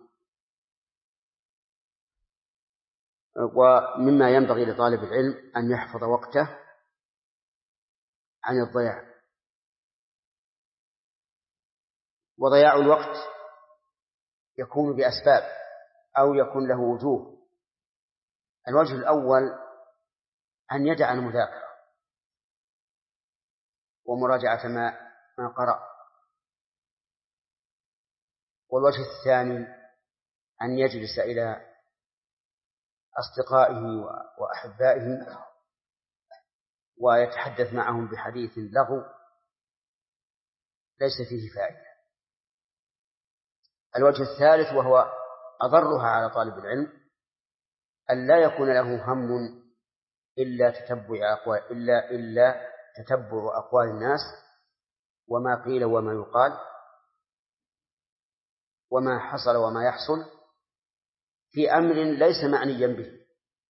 ومما ينبغي لطالب العلم أن يحفظ وقته عن الضياع. وضياع الوقت يكون بأسباب أو يكون له وجوه. الوجه الأول أن يدع المذاكرة ومراجعة ما قرأ. والوجه الثاني أن يجلس إلى أصدقائه وأحبائه ويتحدث معهم بحديث لغو ليس فيه فائدة. الوجه الثالث وهو أضرها على طالب العلم أن لا يكون له هم إلا تتبع أقوال الناس وما قيل وما يقال وما حصل وما يحصل في أمر ليس معنيا به.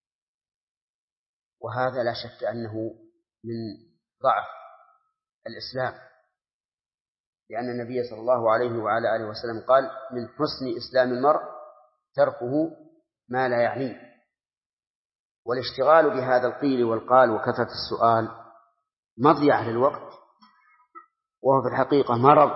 وهذا لا شك أنه من ضعف الإسلام، لأن النبي صلى الله عليه وعلى آله وسلم قال: من حسن إسلام المرء تركه ما لا يعنيه. والاشتغال بهذا القيل والقال وكثرة السؤال مضيعة للوقت، وهو في الحقيقة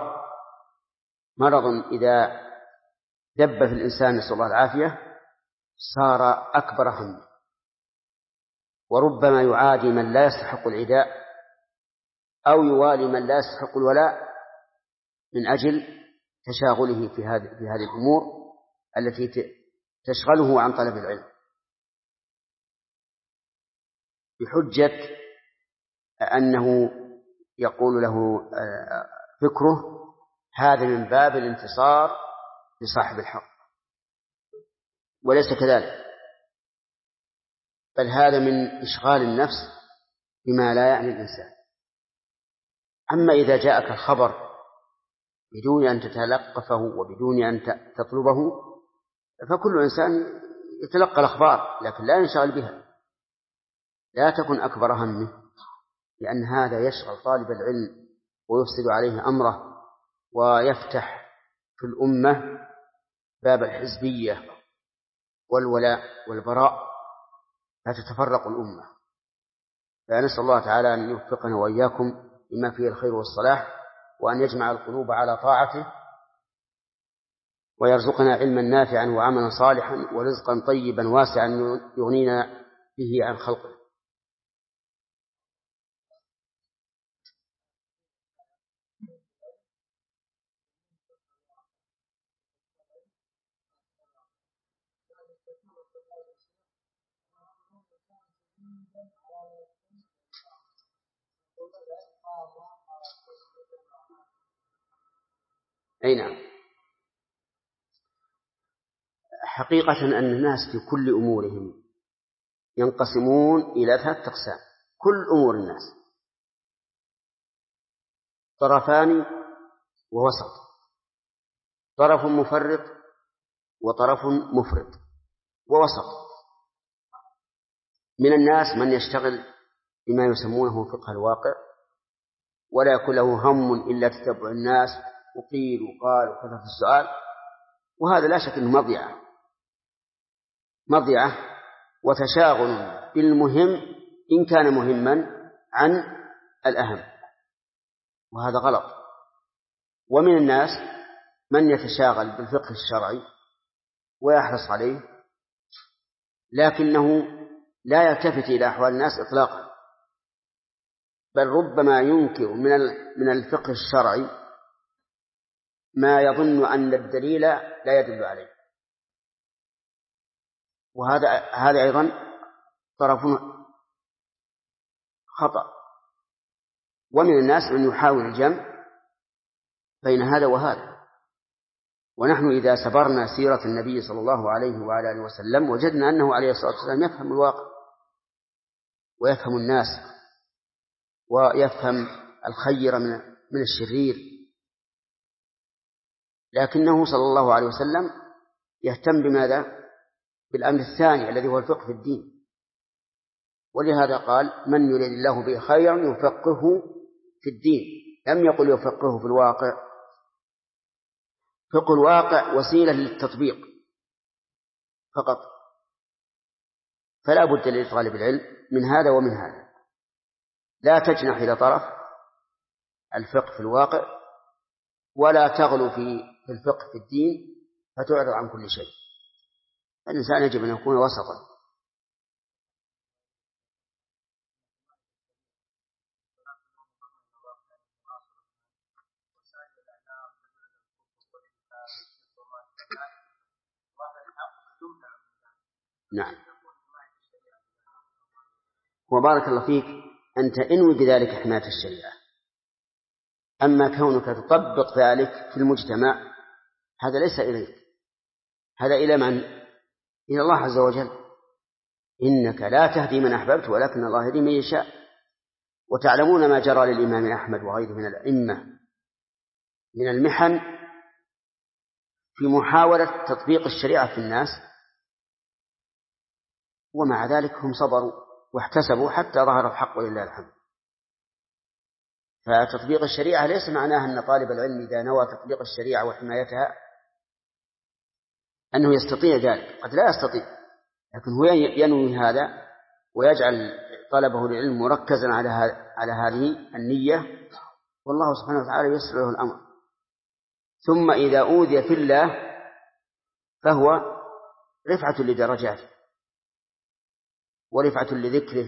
مرض إذا دب في الإنسان نسأل الله العافية صار أكبر همه، وربما يعادي من لا يستحق العداء أو يوالي من لا يستحق الولاء من أجل تشاغله في هذه الأمور التي تشغله عن طلب العلم بحجة أنه يقول له فكره هذا من باب الانتصار لصاحب الحق، وليس كذلك، بل هذا من إشغال النفس بما لا يعني الإنسان. أما إذا جاءك الخبر بدون أن تتلقفه وبدون أن تطلبه، فكل إنسان يتلقى الأخبار لكن لا ينشغل بها، لا تكن أكبر همه، لأن هذا يشغل طالب العلم ويفسد عليه أمره ويفتح في الأمة باب الحزبية والولاء والبراء، فتتفرق الأمة. فنسأل الله تعالى أن يوفقنا وإياكم بما فيه الخير والصلاح، وأن يجمع القلوب على طاعته، ويرزقنا علما نافعا وعملا صالحا ورزقا طيبا واسعا يغنينا به عن خلقه. أي نعم. حقيقة أن الناس في كل أمورهم ينقسمون إلى 3 أقسام. كل أمور الناس طرفان ووسط، طرف مفرط وطرف مفرط ووسط. من الناس من يشتغل بما يسمونه فقه الواقع ولا يكون له هم إلا تتبع الناس وقيل وقال وكثرة السؤال، وهذا لا شك أنه مضيعة وتشاغل بالمهم إن كان مهما عن الأهم، وهذا غلط. ومن الناس من يتشاغل بالفقه الشرعي ويحرص عليه لكنه لا يلتفت إلى أحوال الناس إطلاقا، بل ربما ينكر من الفقه الشرعي ما يظن أن الدليل لا يدل عليه، وهذا أيضا طرف خطأ. ومن الناس من يحاول الجمع بين هذا وهذا. ونحن إذا سبرنا سيرة النبي صلى الله عليه وعلى آله وسلم وجدنا أنه عليه الصلاة والسلام يفهم الواقع ويفهم الناس ويفهم الخير من الشرير، لكنه صلى الله عليه وسلم يهتم بماذا؟ بالأمر الثاني الذي هو الفقه في الدين. ولهذا قال من يريد الله به خيرا يفقهه في الدين، لم يقل يفقهه في الواقع. فقه الواقع وسيلة للتطبيق فقط، فلا بد لطالب العلم من هذا ومن هذا. لا تجنح إلى طرف الفقه في الواقع ولا تغلو في الفقه في الدين فتعرض عن كل شيء. الإنسان يجب أن يكون وسطا. نعم. وبارك الله فيك، أنت انوي بذلك حماية الشريعة. أما كونك تطبق ذلك في المجتمع هذا ليس إليك، هذا إلى من؟ إلى الله عز وجل. إنك لا تهدي من أحببت ولكن الله يهدي من يشاء. وتعلمون ما جرى للإمام أحمد وغيره من الأئمة من المحن في محاولة تطبيق الشريعة في الناس، ومع ذلك هم صبروا واحتسبوا حتى ظهر الحق ولله الحمد. فتطبيق الشريعة ليس معناها أن طالب العلم إذا نوى تطبيق الشريعة وحمايتها أنه يستطيع ذلك، قد لا يستطيع، لكن هو ينوي هذا ويجعل طلبه للعلم مركزا على هذه النية، والله سبحانه وتعالى يسر له الأمر. ثم إذا أوذي في الله فهو رفعة لدرجاته ورفعة لذكره.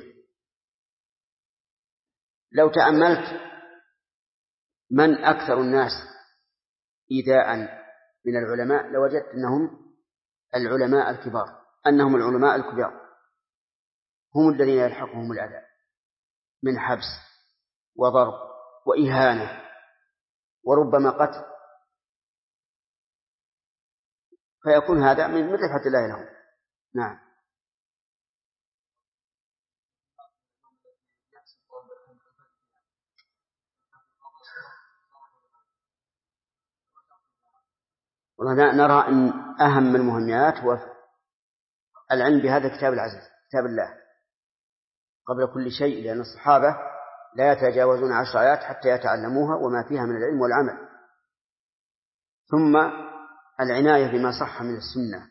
لو تأملت من أكثر الناس إيذاء من العلماء لوجدت أنهم العلماء الكبار هم الذين يلحقهم العذاب من حبس وضرب وإهانة وربما قتل، فيكون هذا من رفعة الله لهم. نعم. والله نرى أن أهم المهمات هو العلم بهذا الكتاب العزيز كتاب الله قبل كل شيء، لأن الصحابة لا يتجاوزون 10 آيات حتى يتعلموها وما فيها من العلم والعمل. ثم العناية بما صح من السنة،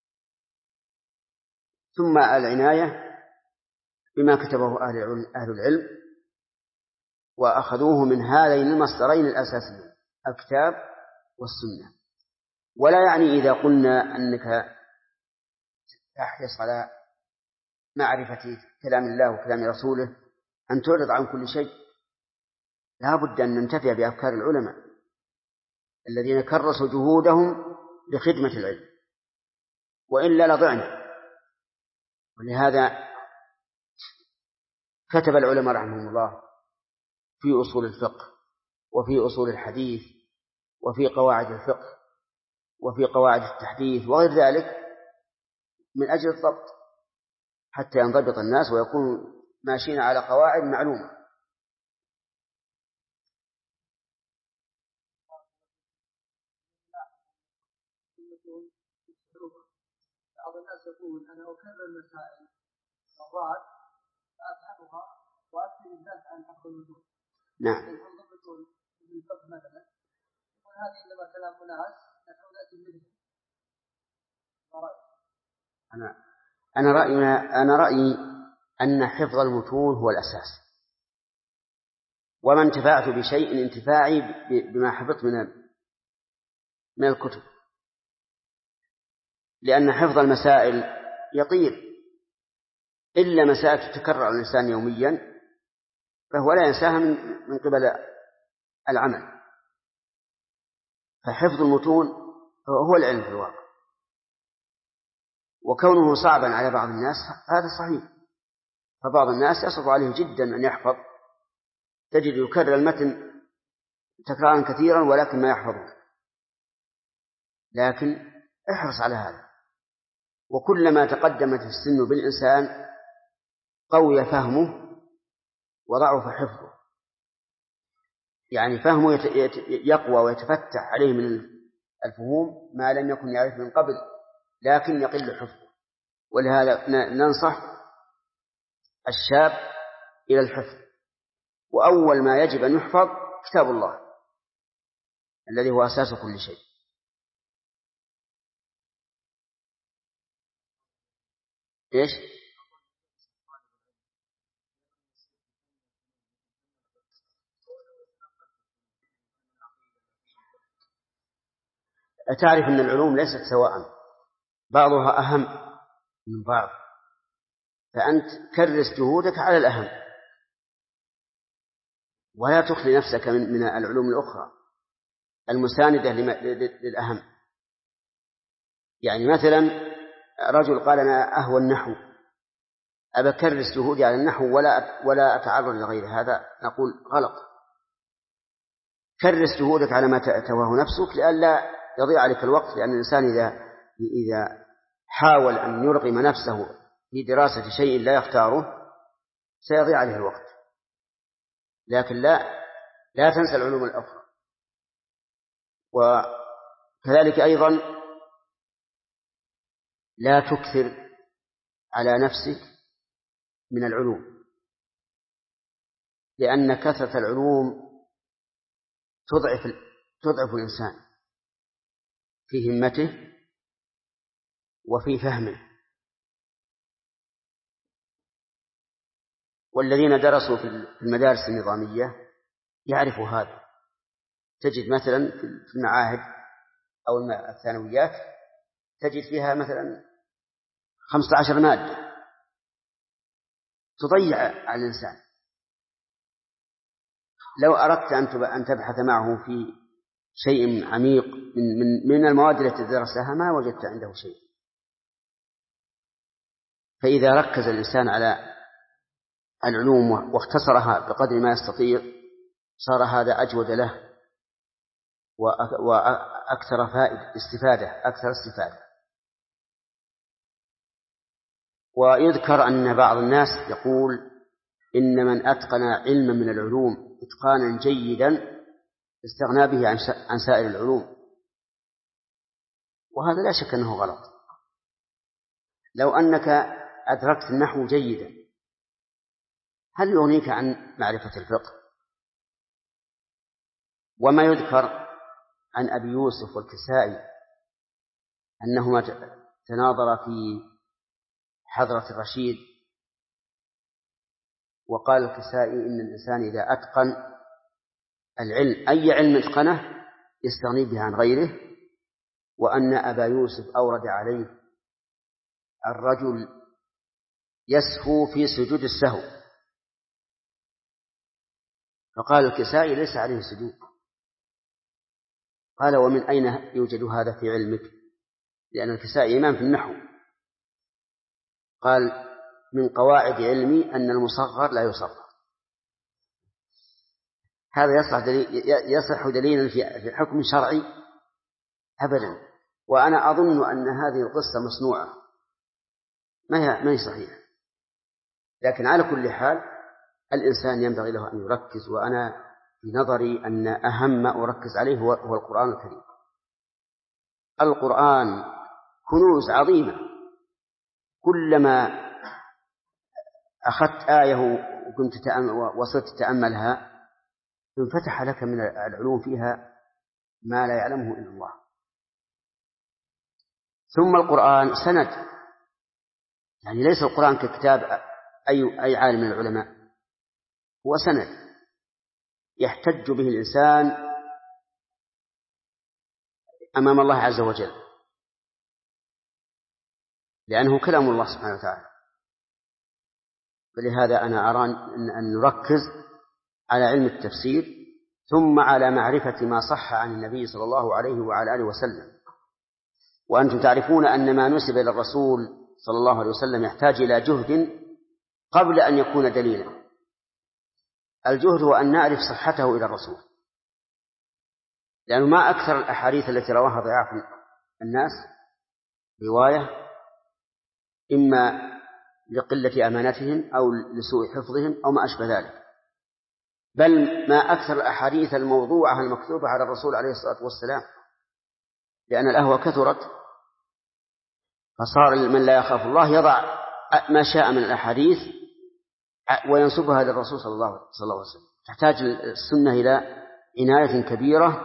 ثم العناية بما كتبه أهل العلم وأخذوه من هذين المصدرين الأساسيين الكتاب والسنة. ولا يعني إذا قلنا أنك تحرص على معرفة كلام الله وكلام رسوله أن تعرض عن كل شيء. لا بد أن ننتفع بأفكار العلماء الذين كرسوا جهودهم لخدمة العلم. وإلا لضعنا. ولهذا كتب العلماء رحمهم الله في أصول الفقه وفي أصول الحديث وفي قواعد الفقه وفي قواعد التحديث وغير ذلك من أجل الضبط، حتى ينضبط الناس ويكون ماشيين على قواعد معلومة. بعض الناس يقول أنا أكرر المسائل مرات فأفهمها وأكثر الناس عن حق الوجود. نعم. ينضبطون في الفقه مثلا، وهذه إنما كلام ناس نحن نأتي منهم. أنا رأيي أن حفظ المتون هو الأساس، وما انتفعت بشيء انتفاعي بما حفظت من الكتب، لأن حفظ المسائل يطير، إلا مسائل تتكرر الإنسان يوميا فهو لا ينساها من قبل العمل. فحفظ المتون هو العلم في الواقع، وكونه صعبا على بعض الناس هذا صحيح، فبعض الناس يصعب عليه جدا أن يحفظ، تجد يكرر المتن تكرارا كثيرا ولكن ما يحفظه. لكن احرص على هذا، وكلما تقدمت السن بالإنسان قوي فهمه وضعف حفظه، يعني فهمه يقوى ويتفتح عليه من الفهوم ما لم يكن يعرف من قبل، لكن يقل حفظه. ولهذا ننصح الشاب إلى الحفظ، وأول ما يجب أن يحفظ كتاب الله الذي هو أساس كل شيء. إيش؟ تعرف أن العلوم ليست سواء، بعضها أهم من بعض، فأنت كرس جهودك على الأهم ولا تخلي نفسك من العلوم الأخرى المساندة للأهم. يعني مثلا رجل قال أنا أهوى النحو، أبا كرس جهودي على النحو ولا أتعرض لغير هذا، نقول غلط. كرس جهودك على ما تواه نفسك لئلا يضيع عليك الوقت، لأن الإنسان إذا حاول أن يرغم نفسه في دراسة شيء لا يختاره سيضيع عليه الوقت. لكن لا تنسى العلوم الأخرى. وكذلك أيضا لا تكثر على نفسك من العلوم، لأن كثرة العلوم تضعف الإنسان في همته وفي فهمه. والذين درسوا في المدارس النظامية يعرفوا هذا. تجد مثلا في المعاهد أو الثانويات تجد فيها مثلا 15 مادة تضيع على الإنسان. لو أردت أن تبحث معه في شيء عميق من المواد التي درسها ما وجدت عنده شيء. فإذا ركز الإنسان على العلوم واختصرها بقدر ما يستطيع صار هذا أجود له وأكثر أكثر استفادة. ويذكر أن بعض الناس يقول إن من أتقن علما من العلوم إتقانا جيدا استغنى به عن سائر العلوم، وهذا لا شك أنه غلط. لو أنك أدركت النحو جيدا هل يغنيك عن معرفة الفقه؟ وما يذكر عن أبي يوسف والكسائي أنهما تناظرا في حضرة الرشيد، وقال الكسائي إن الإنسان إذا أتقن العلم أي علم اتقنه يستغني به عن غيره، وأن أبا يوسف أورد عليه الرجل يسهو في سجود السهو، فقال الكسائي ليس عليه سجود. قال ومن أين يوجد هذا في علمك؟ لأن الكسائي إمام في النحو، قال من قواعد علمي أن المصغر لا يصغر. هذا يصح دليلا في حكم شرعي أبدا. وأنا أظن أن هذه القصة مصنوعة ما هي صحيحة، لكن على كل حال الإنسان ينبغي له أن يركز، وأنا في نظري أن أهم ما أركز عليه هو القرآن الكريم. القرآن كنوز عظيمة، كلما أخذت آية وصرت تتأملها انفتح لك من العلوم فيها ما لا يعلمه إلا الله. ثم القرآن سند، يعني ليس القرآن ككتاب أي عالم من العلماء، هو سند يحتج به الإنسان أمام الله عز وجل، لأنه كلام الله سبحانه وتعالى. فلهذا أنا أرى أن نركز على علم التفسير، ثم على معرفة ما صح عن النبي صلى الله عليه وعلى آله وسلم. وأنتم تعرفون أن ما نسب إلى الرسول صلى الله عليه وسلم يحتاج إلى جهد قبل أن يكون دليلا. الجهد هو أن نعرف صحته إلى الرسول، لأنه ما أكثر الأحاديث التي رواها ضعاف الناس رواية، إما لقلة أمانتهم أو لسوء حفظهم أو ما أشبه ذلك، بل ما أكثر الأحاديث الموضوعة المكتوبة على الرسول عليه الصلاة والسلام، لأن الأهوى كثرت، فصار من لا يخاف الله يضع ما شاء من الأحاديث وينسبها للرسول صلى الله عليه وسلم. تحتاج السنة إلى عناية كبيرة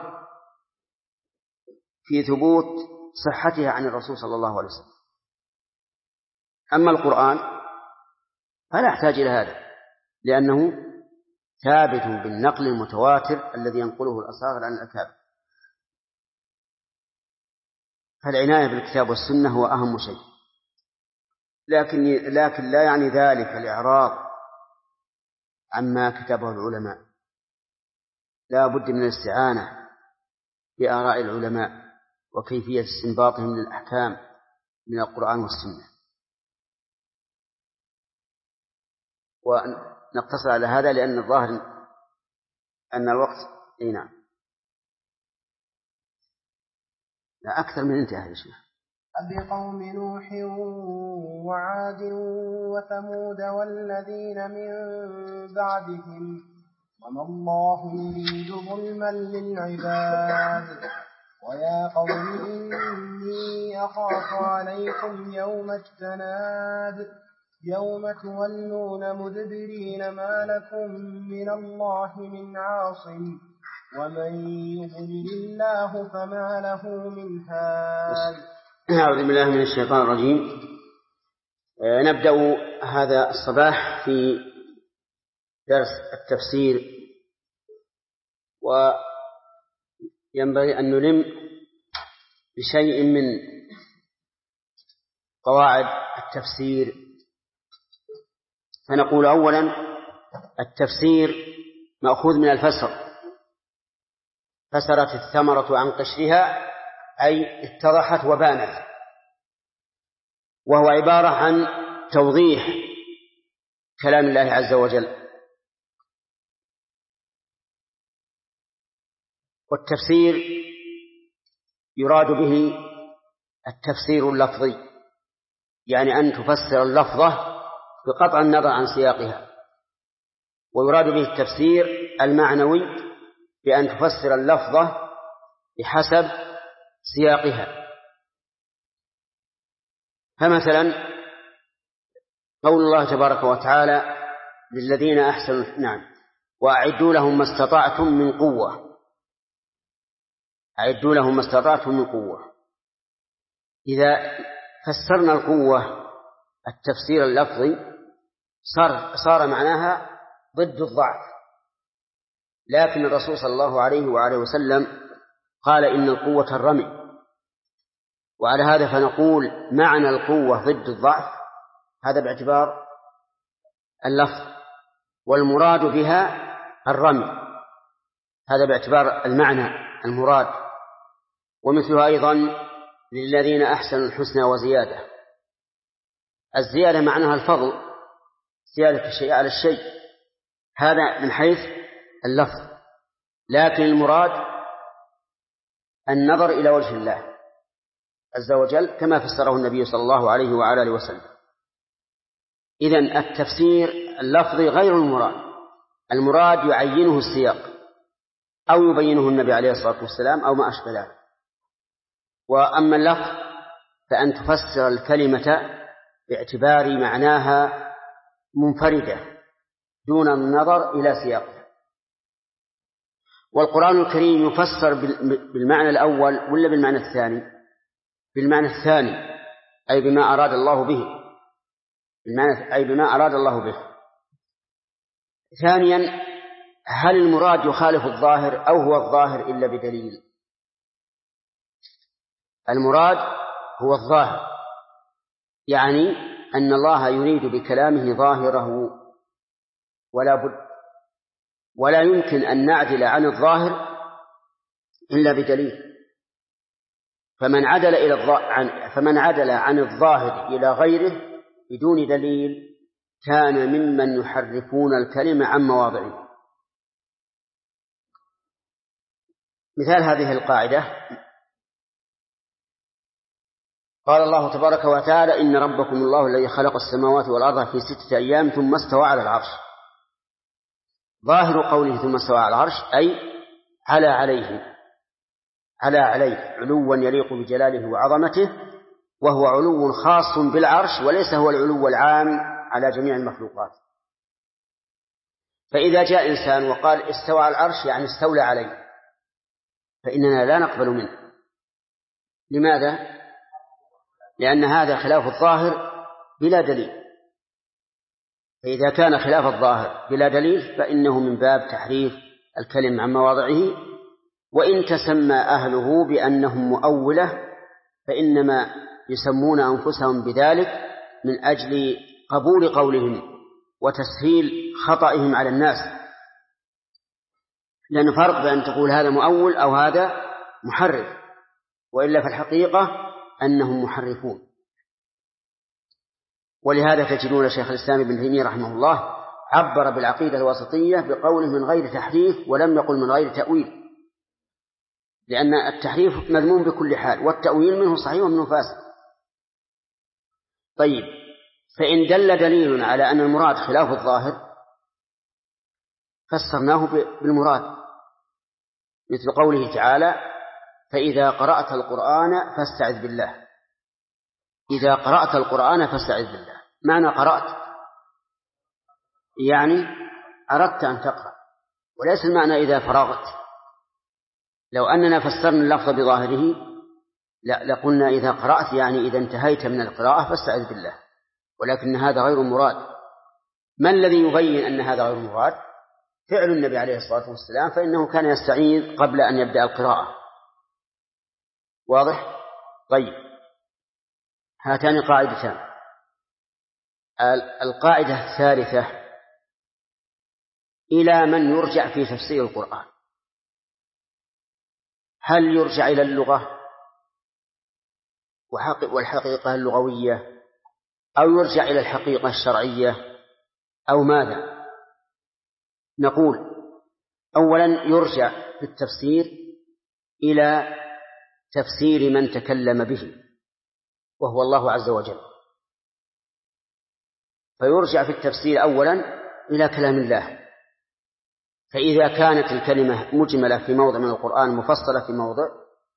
في ثبوت صحتها عن الرسول صلى الله عليه وسلم. أما القرآن فلا يحتاج إلى هذا، لأنه ثابت بالنقل المتواتر الذي ينقله الأصاغر عن الأكابر. فالعناية بالكتاب والسنة هو أهم شيء، لكن لا يعني ذلك الإعراض عما كتبه العلماء. لا بد من الاستعانة بآراء العلماء وكيفية استنباطهم للأحكام من القرآن والسنة. ونقتصر على هذا لأن الظاهر أن الوقت نعم لا أكثر من انتهى يا شيخ. بقوم نوح وعاد وثمود والذين من بعدهم وما الله يريد ظلما للعباد. ويا قوم إني أخاف عليكم يوم التناد يوم تولون مدبرين ما لكم من الله من عاصم ومن يضلل الله فما له من هاد. أعوذ بالله من الشيطان الرجيم. نبدأ هذا الصباح في درس التفسير، وينبغي أن نلم بشيء من قواعد التفسير. فنقول أولا التفسير مأخوذ من الفسر، فسرت الثمرة عن قشرها أي اتضحت وبانت، وهو عبارة عن توضيح كلام الله عز وجل. والتفسير يراد به التفسير اللفظي، يعني أن تفسر اللفظة بقطع النظر عن سياقها، ويراد به التفسير المعنوي بأن تفسر اللفظة بحسب سياقها. فمثلا قول الله تبارك وتعالى للذين أحسنوا وأعدوا لهم ما استطعتم من قوة. أعدوا لهم ما استطعتم من قوة. إذا فسرنا القوة التفسير اللفظي صار معناها ضد الضعف، لكن الرسول صلى الله عليه وآله وسلم قال إن القوة الرمي، وعلى هذا فنقول معنى القوة ضد الضعف، هذا باعتبار اللفظ، والمراد بها الرمي، هذا باعتبار المعنى المراد. ومثلها أيضا للذين أحسنوا الحسنى وزيادة. الزيادة معناها الفضل، زيادة الشيء على الشيء، هذا من حيث اللفظ، لكن المراد النظر إلى وجه الله عز وجل كما فسره النبي صلى الله عليه وعلى آله وسلم. إذن التفسير اللفظي غير المراد يعينه السياق أو يبينه النبي عليه الصلاة والسلام أو ما أشبه ذلك. وأما اللفظ فأن تفسر الكلمة باعتبار معناها منفردة دون النظر إلى سياقها. والقرآن الكريم يفسر بالمعنى الأول ولا بالمعنى الثاني؟ بالمعنى الثاني، أي بما أراد الله به، أي بما أراد الله به. ثانيا، هل المراد يخالف الظاهر أو هو الظاهر إلا بدليل؟ المراد هو الظاهر، يعني أن الله يريد بكلامه ظاهره ولا بد، ولا يمكن أن نعدل عن الظاهر إلا بدليل. فمن عدل عن الظاهر إلى غيره بدون دليل كان ممن يحرفون الكلمة عن مواضعه. مثال هذه القاعدة قال الله تبارك وتعالى: إن ربكم الله الذي خلق السماوات والأرض في 6 أيام ثم استوى على العرش. ظاهر قوله ثم استوى على العرش أي على عليه علوا يليق بجلاله وعظمته، وهو علو خاص بالعرش وليس هو العلو العام على جميع المخلوقات. فإذا جاء إنسان وقال استوى على العرش يعني استولى عليه، فإننا لا نقبل منه. لماذا؟ لأن هذا خلاف الظاهر بلا دليل. فإذا كان خلاف الظاهر بلا دليل فإنه من باب تحريف الكلم عن مواضعه. وإن تسمى أهله بأنهم مؤولة فإنما يسمون أنفسهم بذلك من أجل قبول قولهم وتسهيل خطئهم على الناس، لأن فرق بأن تقول هذا مؤول أو هذا محرف، وإلا في الحقيقة أنهم محرفون. ولهذا تجدون شيخ الإسلام ابن تيمية رحمه الله عبر بالعقيدة الوسطية بقوله من غير تحريف ولم يقل من غير تأويل، لأن التحريف مذموم بكل حال، والتأويل منه صحيح ومنه فاسد. طيب، فإن دل دليل على أن المراد خلاف الظاهر فسرناه بالمراد، مثل قوله تعالى: فإذا قرأت القرآن فاستعذ بالله. إذا قرأت القرآن فاستعذ بالله، معنى قرأت يعني أردت أن تقرأ، وليس المعنى إذا فرغت. لو أننا فسرنا اللفظ بظاهره لقلنا إذا قرأت يعني إذا انتهيت من القراءة فاستعذ بالله، ولكن هذا غير مراد. ما الذي يبين أن هذا غير مراد؟ فعل النبي عليه الصلاة والسلام، فإنه كان يستعيذ قبل أن يبدأ القراءة. واضح؟ طيب، هاتان قاعدتان. القاعدة الثالثة: إلى من يرجع في تفسير القرآن؟ هل يرجع إلى اللغة والحقيقة اللغوية، أو يرجع إلى الحقيقة الشرعية، أو ماذا؟ نقول أولا يرجع في التفسير إلى تفسير من تكلم به وهو الله عز وجل، فيرجع في التفسير أولا إلى كلام الله. فإذا كانت الكلمة مجملة في موضع من القرآن مفصلة في موضع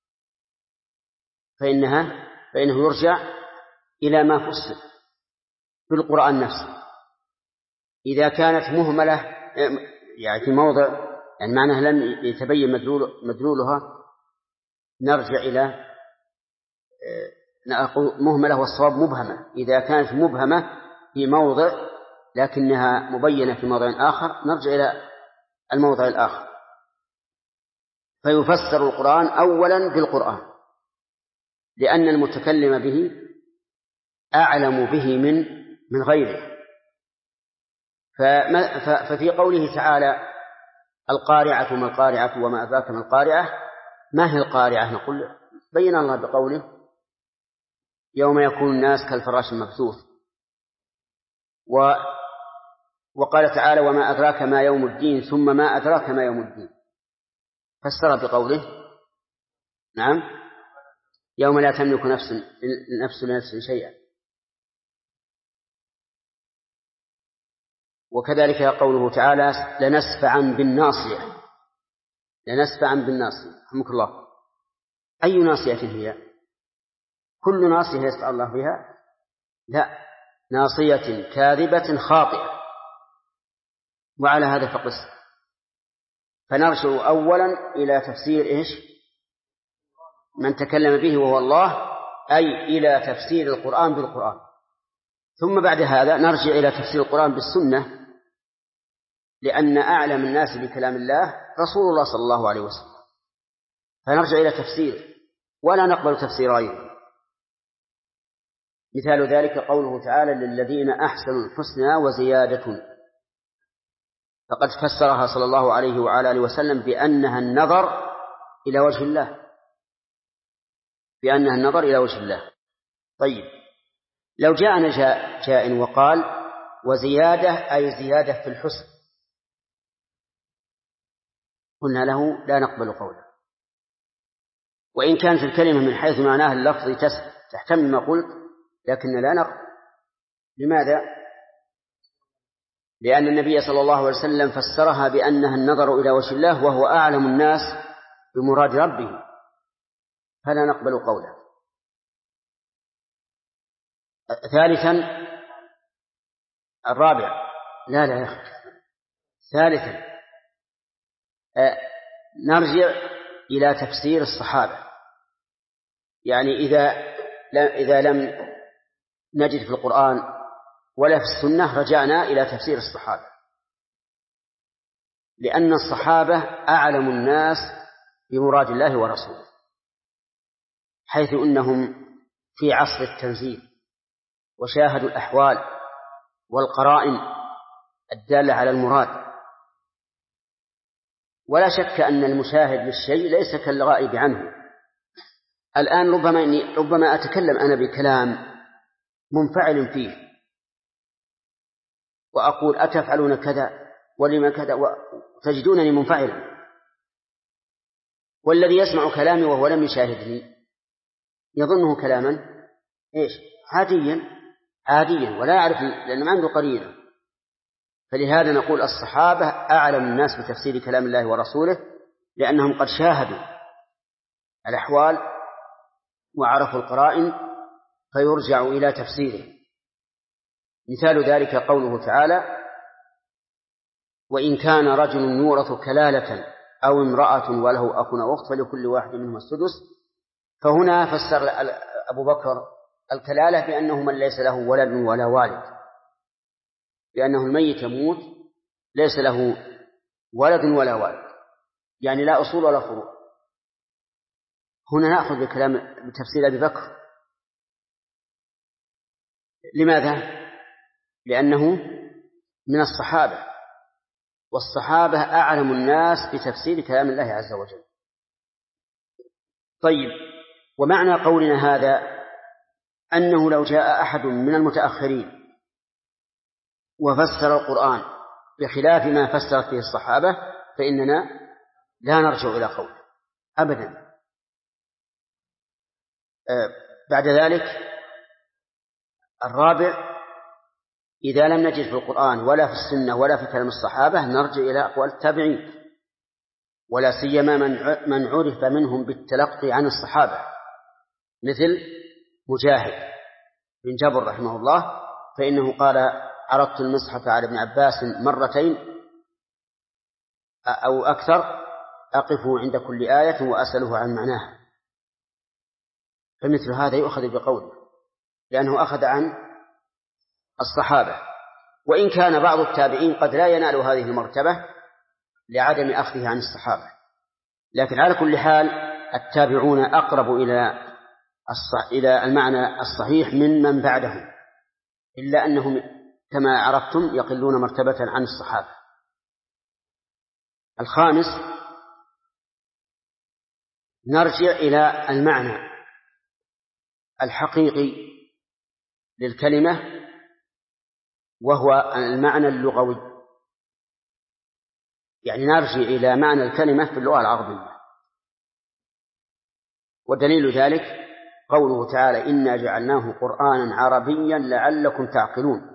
فإنه يرجع إلى ما فصل في القرآن نفسه. إذا كانت مهملة يعني في موضع يعني معناها لم يتبين مدلولها نرجع إلى مهملة، والصواب مبهمة. إذا كانت مبهمة في موضع لكنها مبينة في موضع آخر نرجع إلى الموضع الآخر. فيفسر القرآن أولا بالقرآن، لأن المتكلم به أعلم به من غيره. ففي قوله تعالى: القارعة ما القارعة وما أدراك ما القارعة، ما هي القارعة؟ نقول بين الله بقوله: يوم يكون الناس كالفراش المبثوث. وقال تعالى وما أدراك ما يوم الدين ثم ما أدراك ما يوم الدين، فسر بقوله نعم يوم لا تملك نفس لنفس شيئا. وكذلك قوله تعالى لنسفعا بالناصية، لنسفعا بالناصية. رحمك الله، أي ناصية هي؟ كل ناصية يسعى الله بها؟ لا، ناصية كاذبة خاطئة. وعلى هذا فقس. فنرجع أولا إلى تفسير إيش؟ من تكلم به وهو الله، أي إلى تفسير القرآن بالقرآن. ثم بعد هذا نرجع إلى تفسير القرآن بالسنة، لأن أعلم الناس بكلام الله رسول الله صلى الله عليه وسلم. فنرجع إلى تفسير ولا نقبل تفسير غيره. مثال ذلك قوله تعالى للذين أحسنوا الحسنى وزيادة، فقد فسرها صلى الله عليه وعلى آله وسلم بأنها النظر إلى وجه الله، بأنها النظر إلى وجه الله. طيب، لو جاءنا جاء وقال وزيادة أي زيادة في الحسن، قلنا له لا نقبل قوله، وإن كانت الكلمة من حيث معناها اللفظي تحتمل ما قلت، لكن لا نقبل. لماذا؟ لأن النبي صلى الله عليه وسلم فسرها بأنها النظر إلى وجه الله وهو أعلم الناس بمراد ربه، فلا نقبل قوله. ثالثا الرابع لا يا أخي. ثالثا نرجع إلى تفسير الصحابة، يعني إذا لم نجد في القرآن ولا في السنة رجعنا إلى تفسير الصحابة، لأن الصحابة أعلم الناس بمراد الله ورسوله، حيث إنهم في عصر التنزيل وشاهدوا الأحوال والقرائن الدالة على المراد. ولا شك أن المشاهد للشيء ليس كالغائب عنه. الآن ربما أتكلم أنا بكلام منفعل فيه وأقول أتفعلون كذا ولما كذا، وتجدونني منفعلا، والذي يسمع كلامي وهو لم يشاهدني يظنه كلاما إيش؟ عاديا ولا يعرف، لأنه ما عنده قرينة. فلهذا نقول الصحابة أعلم الناس بتفسير كلام الله ورسوله، لأنهم قد شاهدوا الأحوال وعرفوا القرائن، فيرجع إلى تفسيره. مثال ذلك قوله تعالى وإن كان رجل يورث كلالة أو امرأة وله أخ أو أخت فلكل واحد منهما السدس. فهنا فسر أبو بكر الكلالة بأنه من ليس له ولد ولا والد، لأنه الميت يموت ليس له ولد ولا والد، يعني لا أصول ولا فروع. هنا نأخذ بتفسير أبي بكر. لماذا؟ لأنه من الصحابة، والصحابة أعلم الناس بتفسير كلام الله عز وجل. طيب، ومعنى قولنا هذا أنه لو جاء أحد من المتأخرين وفسر القرآن بخلاف ما فسرت فيه الصحابة فإننا لا نرجع إلى قوله أبدا. بعد ذلك الرابع، إذا لم نجد في القرآن ولا في السنة ولا في كلام الصحابة نرجع إلى أقوال التابعين، ولا سيما من عرف منهم بالتلقي عن الصحابة، مثل مجاهد بن جبر رحمه الله، فإنه قال عرضت المصحف على ابن عباس مرتين أو أكثر أقف عند كل آية وأسأله عن معناها. فمثل هذا يؤخذ بقوله، لأنه أخذ عن الصحابة، وإن كان بعض التابعين قد لا ينال هذه المرتبة لعدم أخذه عن الصحابة، لكن على كل حال التابعون أقرب إلى المعنى الصحيح من بعدهم، إلا أنهم كما عرفتم يقلون مرتبة عن الصحابة. الخامس، نرجع إلى المعنى الحقيقي للكلمة وهو المعنى اللغوي، يعني نرجع إلى معنى الكلمة في اللغة العربية. ودليل ذلك قوله تعالى إنا جعلناه قرآنا عربيا لعلكم تعقلون،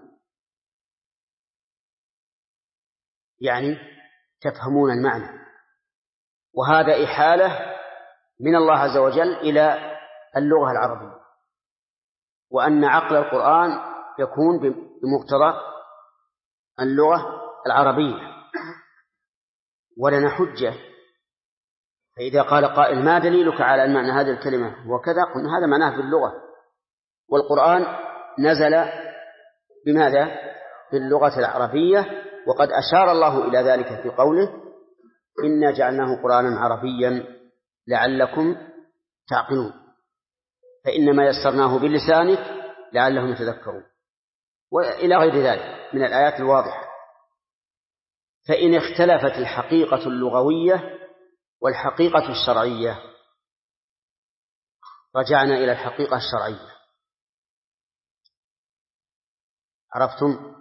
يعني تفهمون المعنى. وهذا إحالة من الله عز وجل إلى اللغة العربية، وأن عقل القرآن يكون بمقتضى اللغة العربية. ولنا حجة، فإذا قال قائل ما دليلك على أن معنى هذه الكلمة وكذا، قلنا هذا معناه باللغة، والقرآن نزل بماذا؟ باللغة العربية، وقد أشار الله إلى ذلك في قوله إنا جعلناه قرآنا عربيا لعلكم تعقلون، فإنما يسرناه بلسانك لعلهم يتذكرون، وإلى غير ذلك من الآيات الواضحة. فإن اختلفت الحقيقة اللغوية والحقيقة الشرعية رجعنا إلى الحقيقة الشرعية. عرفتم؟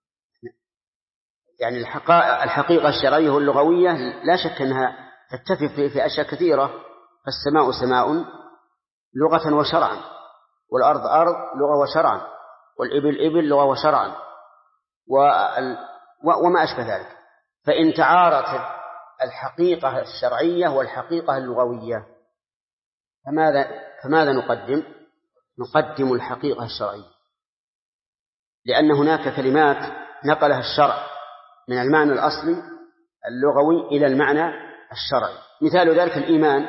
يعني الحقيقة الشرعية واللغوية لا شك أنها تتفق في أشياء كثيرة. فالسماء سماء لغة وشرعا، والأرض أرض لغة وشرعا، والإبل إبل لغة وشرعا، وما أشبه ذلك. فإن تعارضت الحقيقة الشرعية والحقيقة اللغوية فماذا نقدم؟ نقدم الحقيقة الشرعية، لأن هناك كلمات نقلها الشرع من المعنى الأصلي اللغوي إلى المعنى الشرعي. مثال ذلك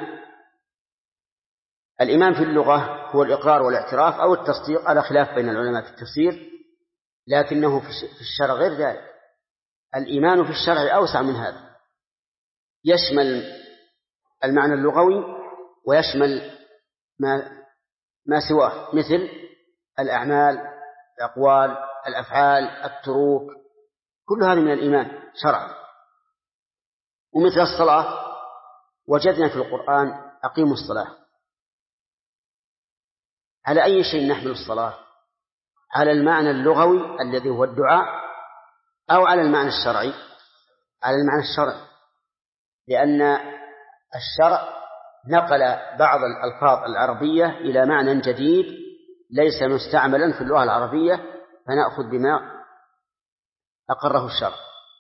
الإيمان في اللغة هو الإقرار والاعتراف أو التصديق، على خلاف بين العلماء في التفسير، لكنه في الشرع غير ذلك. الإيمان في الشرع أوسع من هذا، يشمل المعنى اللغوي ويشمل ما سواه، مثل الأعمال، الأقوال، الأفعال، التروك، كل هذه من الإيمان شرعا. ومثل الصلاة وجدنا في القرآن أقيموا الصلاة. على أي شيء نحمل الصلاة؟ على المعنى اللغوي الذي هو الدعاء، أو على المعنى الشرعي؟ على المعنى الشرعي، لأن الشرع نقل بعض الألفاظ العربية إلى معنى جديد ليس مستعملا في اللغة العربية، فنأخذ بما أقره الشرع.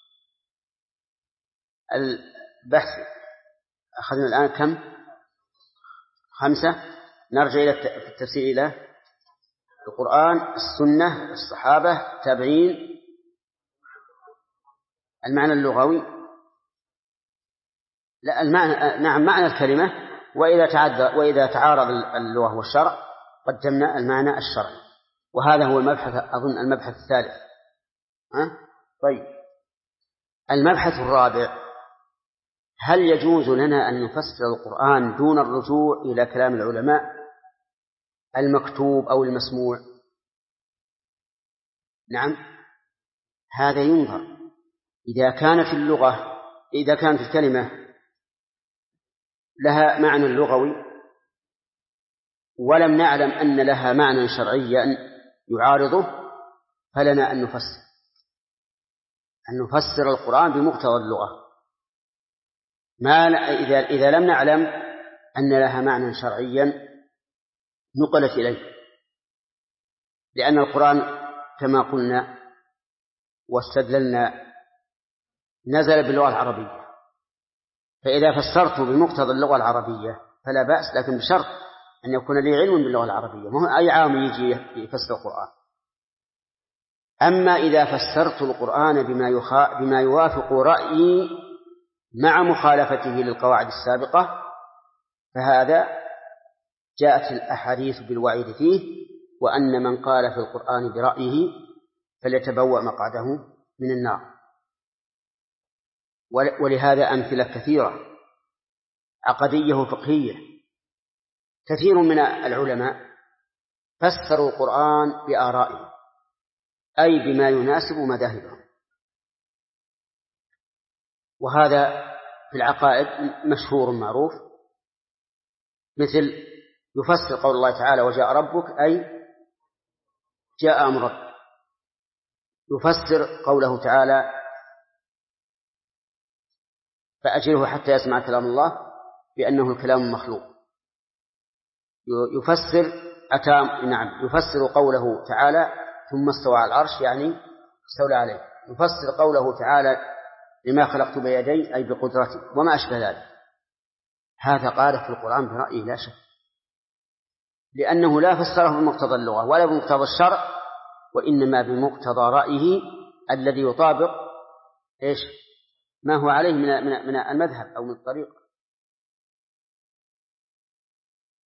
البحث أخذنا الآن كم؟ 5. نرجع إلى التفسير إلى القرآن، السنة، الصحابة، التابعين، المعنى اللغوي، لا المعنى، نعم معنى الكلمة. وإذا تعارض اللغة والشرع قدمنا المعنى الشرعي. وهذا هو المبحث، أظن المبحث الثالث. طيب، المبحث الرابع: هل يجوز لنا أن نفسر القرآن دون الرجوع إلى كلام العلماء المكتوب أو المسموع؟ نعم، هذا ينظر. إذا كانت الكلمة لها معنى لغوي ولم نعلم أن لها معنى شرعيا يعارضه، فلنا أن نفسر القرآن بمقتضى اللغة. إذا لم نعلم أن لها معنى شرعيا نقلت إليه، لأن القرآن كما قلنا واستدللنا نزل باللغة العربية، فإذا فسرته بمقتضى اللغة العربية فلا بأس، لكن بشرط أن يكون لي علم باللغة العربية، ما هو أي عام يجي يفسر القرآن. أما إذا فسرت القرآن بما يوافق رأيي مع مخالفته للقواعد السابقة، فهذا جاءت الأحاديث بالوعيد فيه، وأن من قال في القرآن برأيه فليتبوأ مقعده من النار. ولهذا أمثلة كثيرة عقدية وفقهية. كثير من العلماء فسروا القرآن بآرائهم، أي بما يناسب مذاهبهم، وهذا في العقائد مشهور معروف، مثل يفسر قول الله تعالى وجاء ربك أي جاء أمر ربك. يفسر قوله تعالى فأجله حتى يسمع كلام الله بأنه الكلام المخلوق. يفسر قوله تعالى ثم استوى على العرش يعني استولى عليه. يفسر قوله تعالى لما خلقت بيدي أي بقدرتي وما أشبه ذلك. هذا قال في القرآن برأيه لا شك، لأنه لا فسره بمقتضى اللغة ولا بمقتضى الشرع، وإنما بمقتضى رأيه الذي يطابق ما هو عليه من المذهب أو من الطريق.